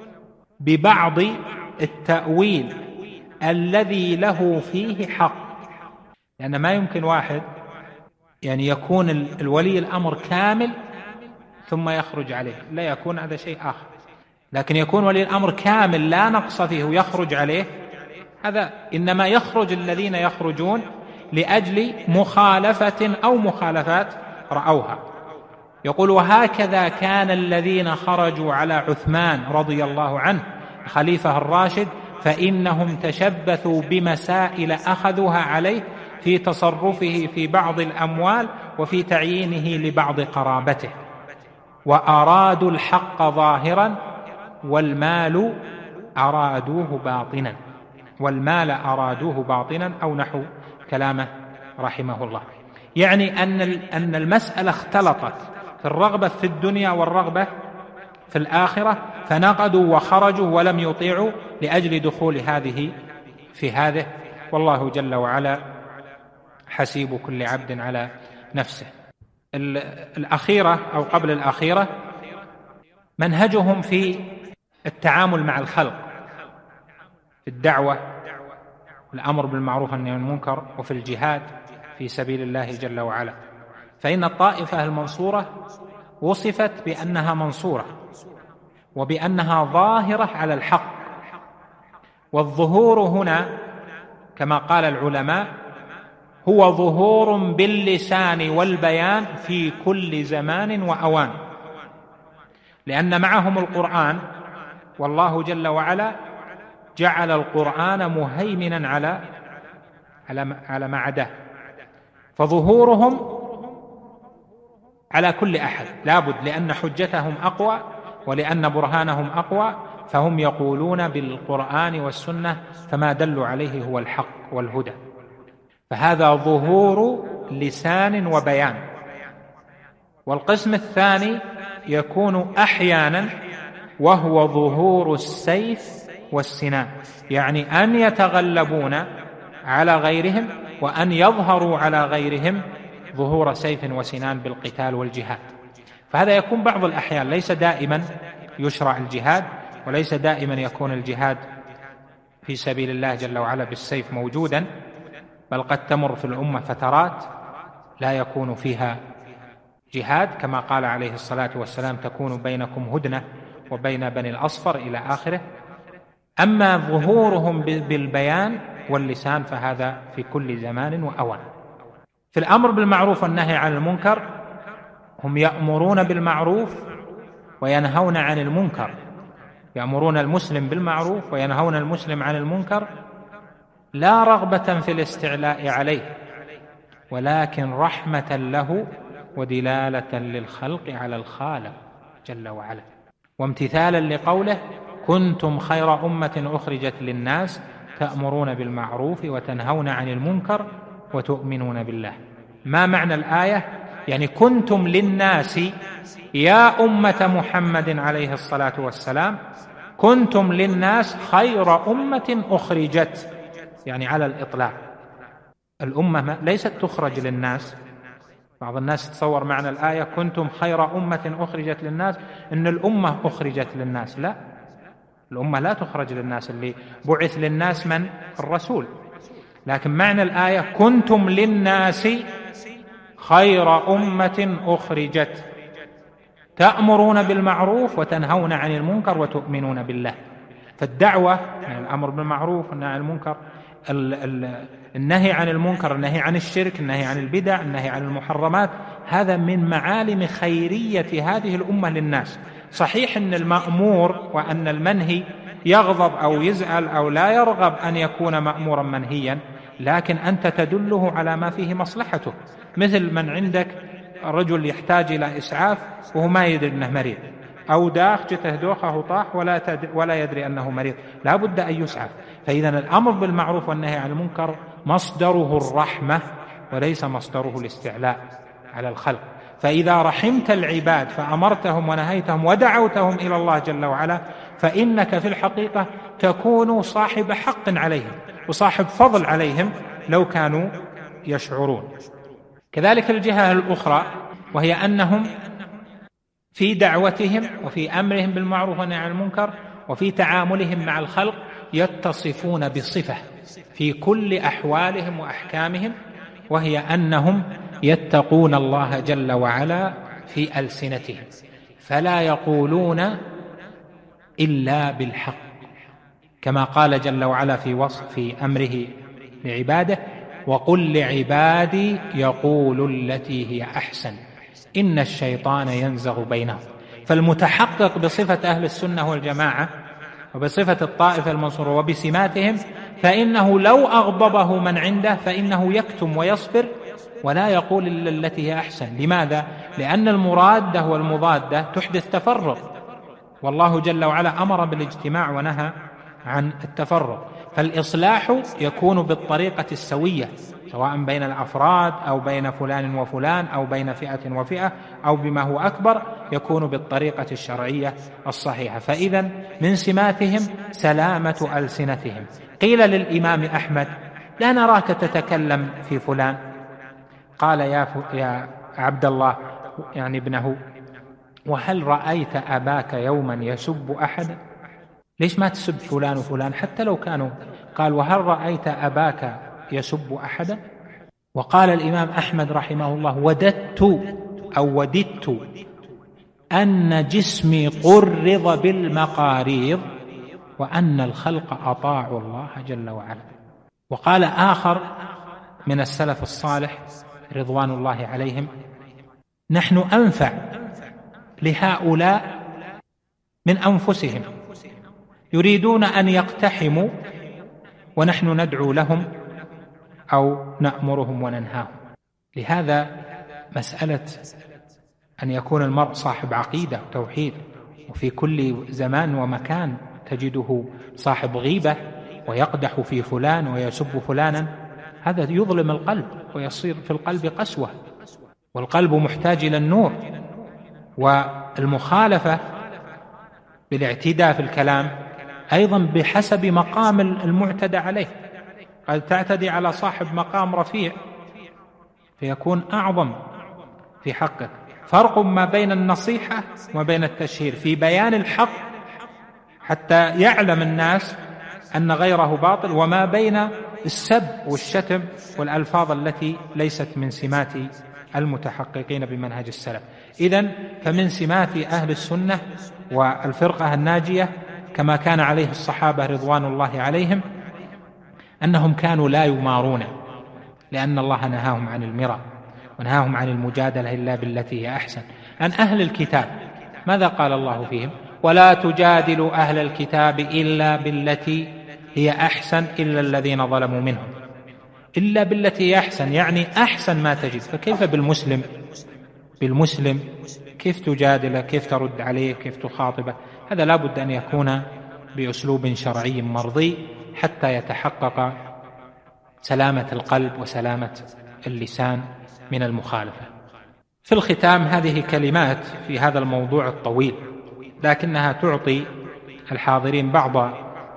ببعض التأويل الذي له فيه حق. لأن ما يمكن واحد يعني يكون الولي الأمر كامل ثم يخرج عليه، لا يكون هذا شيء آخر. لكن يكون ولي الأمر كامل لا نقص فيه ويخرج عليه، هذا إنما يخرج الذين يخرجون لأجل مخالفة أو مخالفات رأوها. يقول وهكذا كان الذين خرجوا على عثمان رضي الله عنه خليفة الراشد فإنهم تشبثوا بمسائل أخذوها عليه في تصرفه في بعض الأموال وفي تعيينه لبعض قرابته، وأرادوا الحق ظاهرا والمال أرادوه باطنا والمال أرادوه باطنا أو نحو كلامه رحمه الله. يعني أن أن المسألة اختلطت في الرغبة في الدنيا والرغبة في الآخرة، فنقدوا وخرجوا ولم يطيعوا لأجل دخول هذه في هذه. والله جل وعلا حسيب كل عبد على نفسه. الأخيرة أو قبل الأخيرة منهجهم في التعامل مع الخلق في الدعوة والأمر بالمعروف والنهي عن المنكر وفي الجهاد في سبيل الله جل وعلا. فإن الطائفة المنصورة وصفت بأنها منصورة وبأنها ظاهرة على الحق. والظهور هنا كما قال العلماء هو ظهور باللسان والبيان في كل زمان وأوان، لأن معهم القرآن، والله جل وعلا جعل القرآن مهيمنا على على ما عداه، فظهورهم على كل أحد لابد، لأن حجتهم أقوى ولأن برهانهم أقوى، فهم يقولون بالقرآن والسنة فما دلوا عليه هو الحق والهدى. فهذا ظهور لسان وبيان. والقسم الثاني يكون أحيانا وهو ظهور السيف والسنان، يعني أن يتغلبون على غيرهم وأن يظهروا على غيرهم ظهور سيف وسنان بالقتال والجهاد. فهذا يكون بعض الأحيان، ليس دائما يشرع الجهاد، وليس دائما يكون الجهاد في سبيل الله جل وعلا بالسيف موجودا، بل قد تمر في الأمة فترات لا يكون فيها جهاد، كما قال عليه الصلاة والسلام تكون بينكم هدنة وبين بني الأصفر إلى آخره. أما ظهورهم بالبيان واللسان فهذا في كل زمان وأوان. في الأمر بالمعروف والنهي عن المنكر هم يأمرون بالمعروف وينهون عن المنكر، يأمرون المسلم بالمعروف وينهون المسلم عن المنكر، لا رغبة في الاستعلاء عليه، ولكن رحمة له ودلالة للخلق على الخالق جل وعلا، وامتثالا لقوله كنتم خير أمة أخرجت للناس تأمرون بالمعروف وتنهون عن المنكر وتؤمنون بالله. ما معنى الآية؟ يعني كنتم للناس يا أمة محمد عليه الصلاة والسلام، كنتم للناس خير أمة أخرجت، يعني على الإطلاق. الأمة ليست تخرج للناس. بعض الناس تصور معنى الآية كنتم خير أمة أخرجت للناس إن الأمة أخرجت للناس، لا، الأمة لا تخرج للناس، اللي بعث للناس من؟ الرسول. لكن معنى الآية كنتم للناس خير أمة أخرجت تأمرون بالمعروف وتنهون عن المنكر وتؤمنون بالله. فالدعوة يعني الأمر بالمعروف والنهي عن المنكر، النهي عن المنكر، النهي عن الشرك، النهي عن البدع، النهي عن المحرمات، هذا من معالم خيرية هذه الأمة للناس. صحيح أن المأمور وأن المنهي يغضب أو يزعل أو لا يرغب أن يكون مأمورا منهيا، لكن أنت تدله على ما فيه مصلحته. مثل من عندك رجل يحتاج إلى إسعاف وهو ما يدري أنه مريض، أو داخ جته دوخه طاح ولا, ولا يدري أنه مريض، لا بد أن يسعف. فإذا الأمر بالمعروف والنهي عن المنكر مصدره الرحمة وليس مصدره الاستعلاء على الخلق. فإذا رحمت العباد فأمرتهم ونهيتهم ودعوتهم إلى الله جل وعلا، فإنك في الحقيقة تكون صاحب حق عليهم وصاحب فضل عليهم لو كانوا يشعرون. كذلك الجهة الأخرى، وهي أنهم في دعوتهم وفي أمرهم بالمعروف والنهي عن المنكر وفي تعاملهم مع الخلق يتصفون بصفة في كل أحوالهم وأحكامهم، وهي أنهم يتقون الله جل وعلا في ألسنتهم، فلا يقولون إلا بالحق، كما قال جل وعلا في وصف في أمره لعباده وقل لعبادي يقولوا التي هي أحسن إن الشيطان ينزغ بينهم. فالمتحقق بصفة أهل السنة والجماعة وبصفة الطائفة المنصورة وبسماتهم، فإنه لو أغضبه من عنده فإنه يكتم ويصبر ولا يقول إلا التي هي أحسن. لماذا؟ لأن المرادة والمضادة تحدث تفرق، والله جل وعلا أمر بالاجتماع ونهى عن التفرق. فالإصلاح يكون بالطريقة السوية، سواء بين الأفراد أو بين فلان وفلان أو بين فئة وفئة أو بما هو أكبر، يكون بالطريقة الشرعية الصحيحة. فإذا من سماتهم سلامة ألسنتهم. قيل للإمام أحمد لا نراك تتكلم في فلان، قال يا, يا عبد الله يعني ابنه وهل رأيت أباك يوما يسب أحد؟ ليش ما تسب فلان وفلان حتى لو كانوا؟ قال وهل رأيت أباك يسب أحدا؟ وقال الإمام أحمد رحمه الله وددت أو وددت أن جسمي قرض بالمقاريض وأن الخلق أطاعوا الله جل وعلا. وقال آخر من السلف الصالح رضوان الله عليهم: نحن أنفع لهؤلاء من أنفسهم، يريدون أن يقتحموا ونحن ندعو لهم أو نأمرهم وننهاهم. لهذا مسألة أن يكون المرء صاحب عقيدة وتوحيد، وفي كل زمان ومكان تجده صاحب غيبة ويقدح في فلان ويسب فلانا، هذا يظلم القلب ويصير في القلب قسوة، والقلب محتاج إلى النور. والمخالفة بالاعتداء في الكلام أيضا بحسب مقام المعتدى عليه، قد تعتدي على صاحب مقام رفيع فيكون أعظم في حقك. فرق ما بين النصيحة وما بين التشهير في بيان الحق حتى يعلم الناس أن غيره باطل، وما بين السب والشتم والألفاظ التي ليست من سمات المتحققين بمنهج السلف. إذن فمن سمات أهل السنة والفرقة الناجية كما كان عليه الصحابة رضوان الله عليهم أنهم كانوا لا يمارون، لأن الله نهاهم عن المراء ونهاهم عن المجادلة إلا بالتي هي أحسن. عن أهل الكتاب ماذا قال الله فيهم؟ ولا تجادلوا أهل الكتاب إلا بالتي هي أحسن إلا الذين ظلموا منهم. إلا بالتي هي أحسن يعني أحسن ما تجد. فكيف بالمسلم؟ بالمسلم كيف تجادله؟ كيف ترد عليه؟ كيف تخاطبه؟ هذا لا بد أن يكون بأسلوب شرعي مرضي حتى يتحقق سلامة القلب وسلامة اللسان من المخالفة. في الختام هذه كلمات في هذا الموضوع الطويل، لكنها تعطي الحاضرين بعض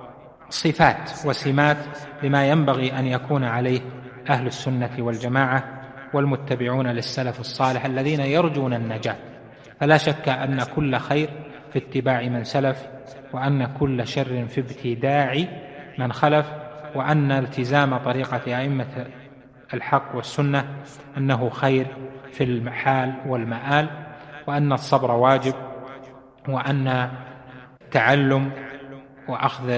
صفات وسمات لما ينبغي أن يكون عليه أهل السنة والجماعة والمتبعون للسلف الصالح الذين يرجون النجاة. فلا شك أن كل خير في اتباع من سلف، وأن كل شر في ابتداع من خلف، وأن التزام طريقة أئمة الحق والسنة أنه خير في المحال والمآل، وأن الصبر واجب، وأن التعلم وأخذ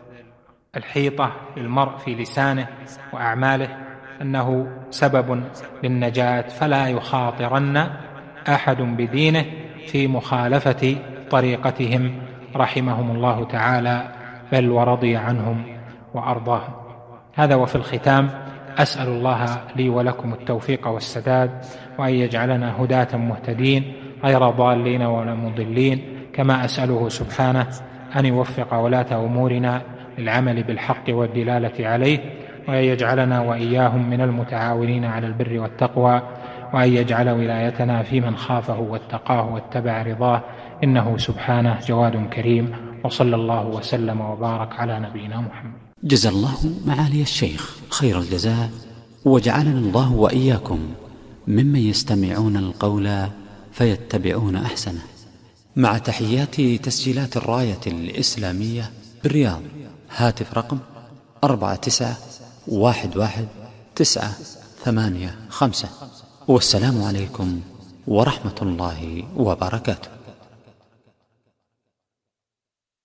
الحيطة للمرء في لسانه وأعماله أنه سبب للنجاة. فلا يخاطرن أحد بدينه في مخالفة طريقتهم رحمهم الله تعالى، بل ورضي عنهم وأرضاهم. هذا. وفي الختام أسأل الله لي ولكم التوفيق والسداد، وأن يجعلنا هداة مهتدين غير ضالين ولا مضلين، كما أسأله سبحانه أن يوفق ولاة أمورنا للعمل بالحق والدلالة عليه، وأن يجعلنا وإياهم من المتعاونين على البر والتقوى، وأن يجعل ولايتنا في من خافه واتقاه واتبع رضاه، إنه سبحانه جواد كريم. وصلى الله وسلم وبارك على نبينا محمد. جزا الله معالي الشيخ خير الجزاء، وجعلنا الله وإياكم ممن يستمعون القول فيتبعون أحسنه. مع تحيات تسجيلات الراية الإسلامية بالرياض، هاتف رقم أربعة تسعة واحد واحد تسعة ثمانية خمسة. والسلام عليكم ورحمة الله وبركاته.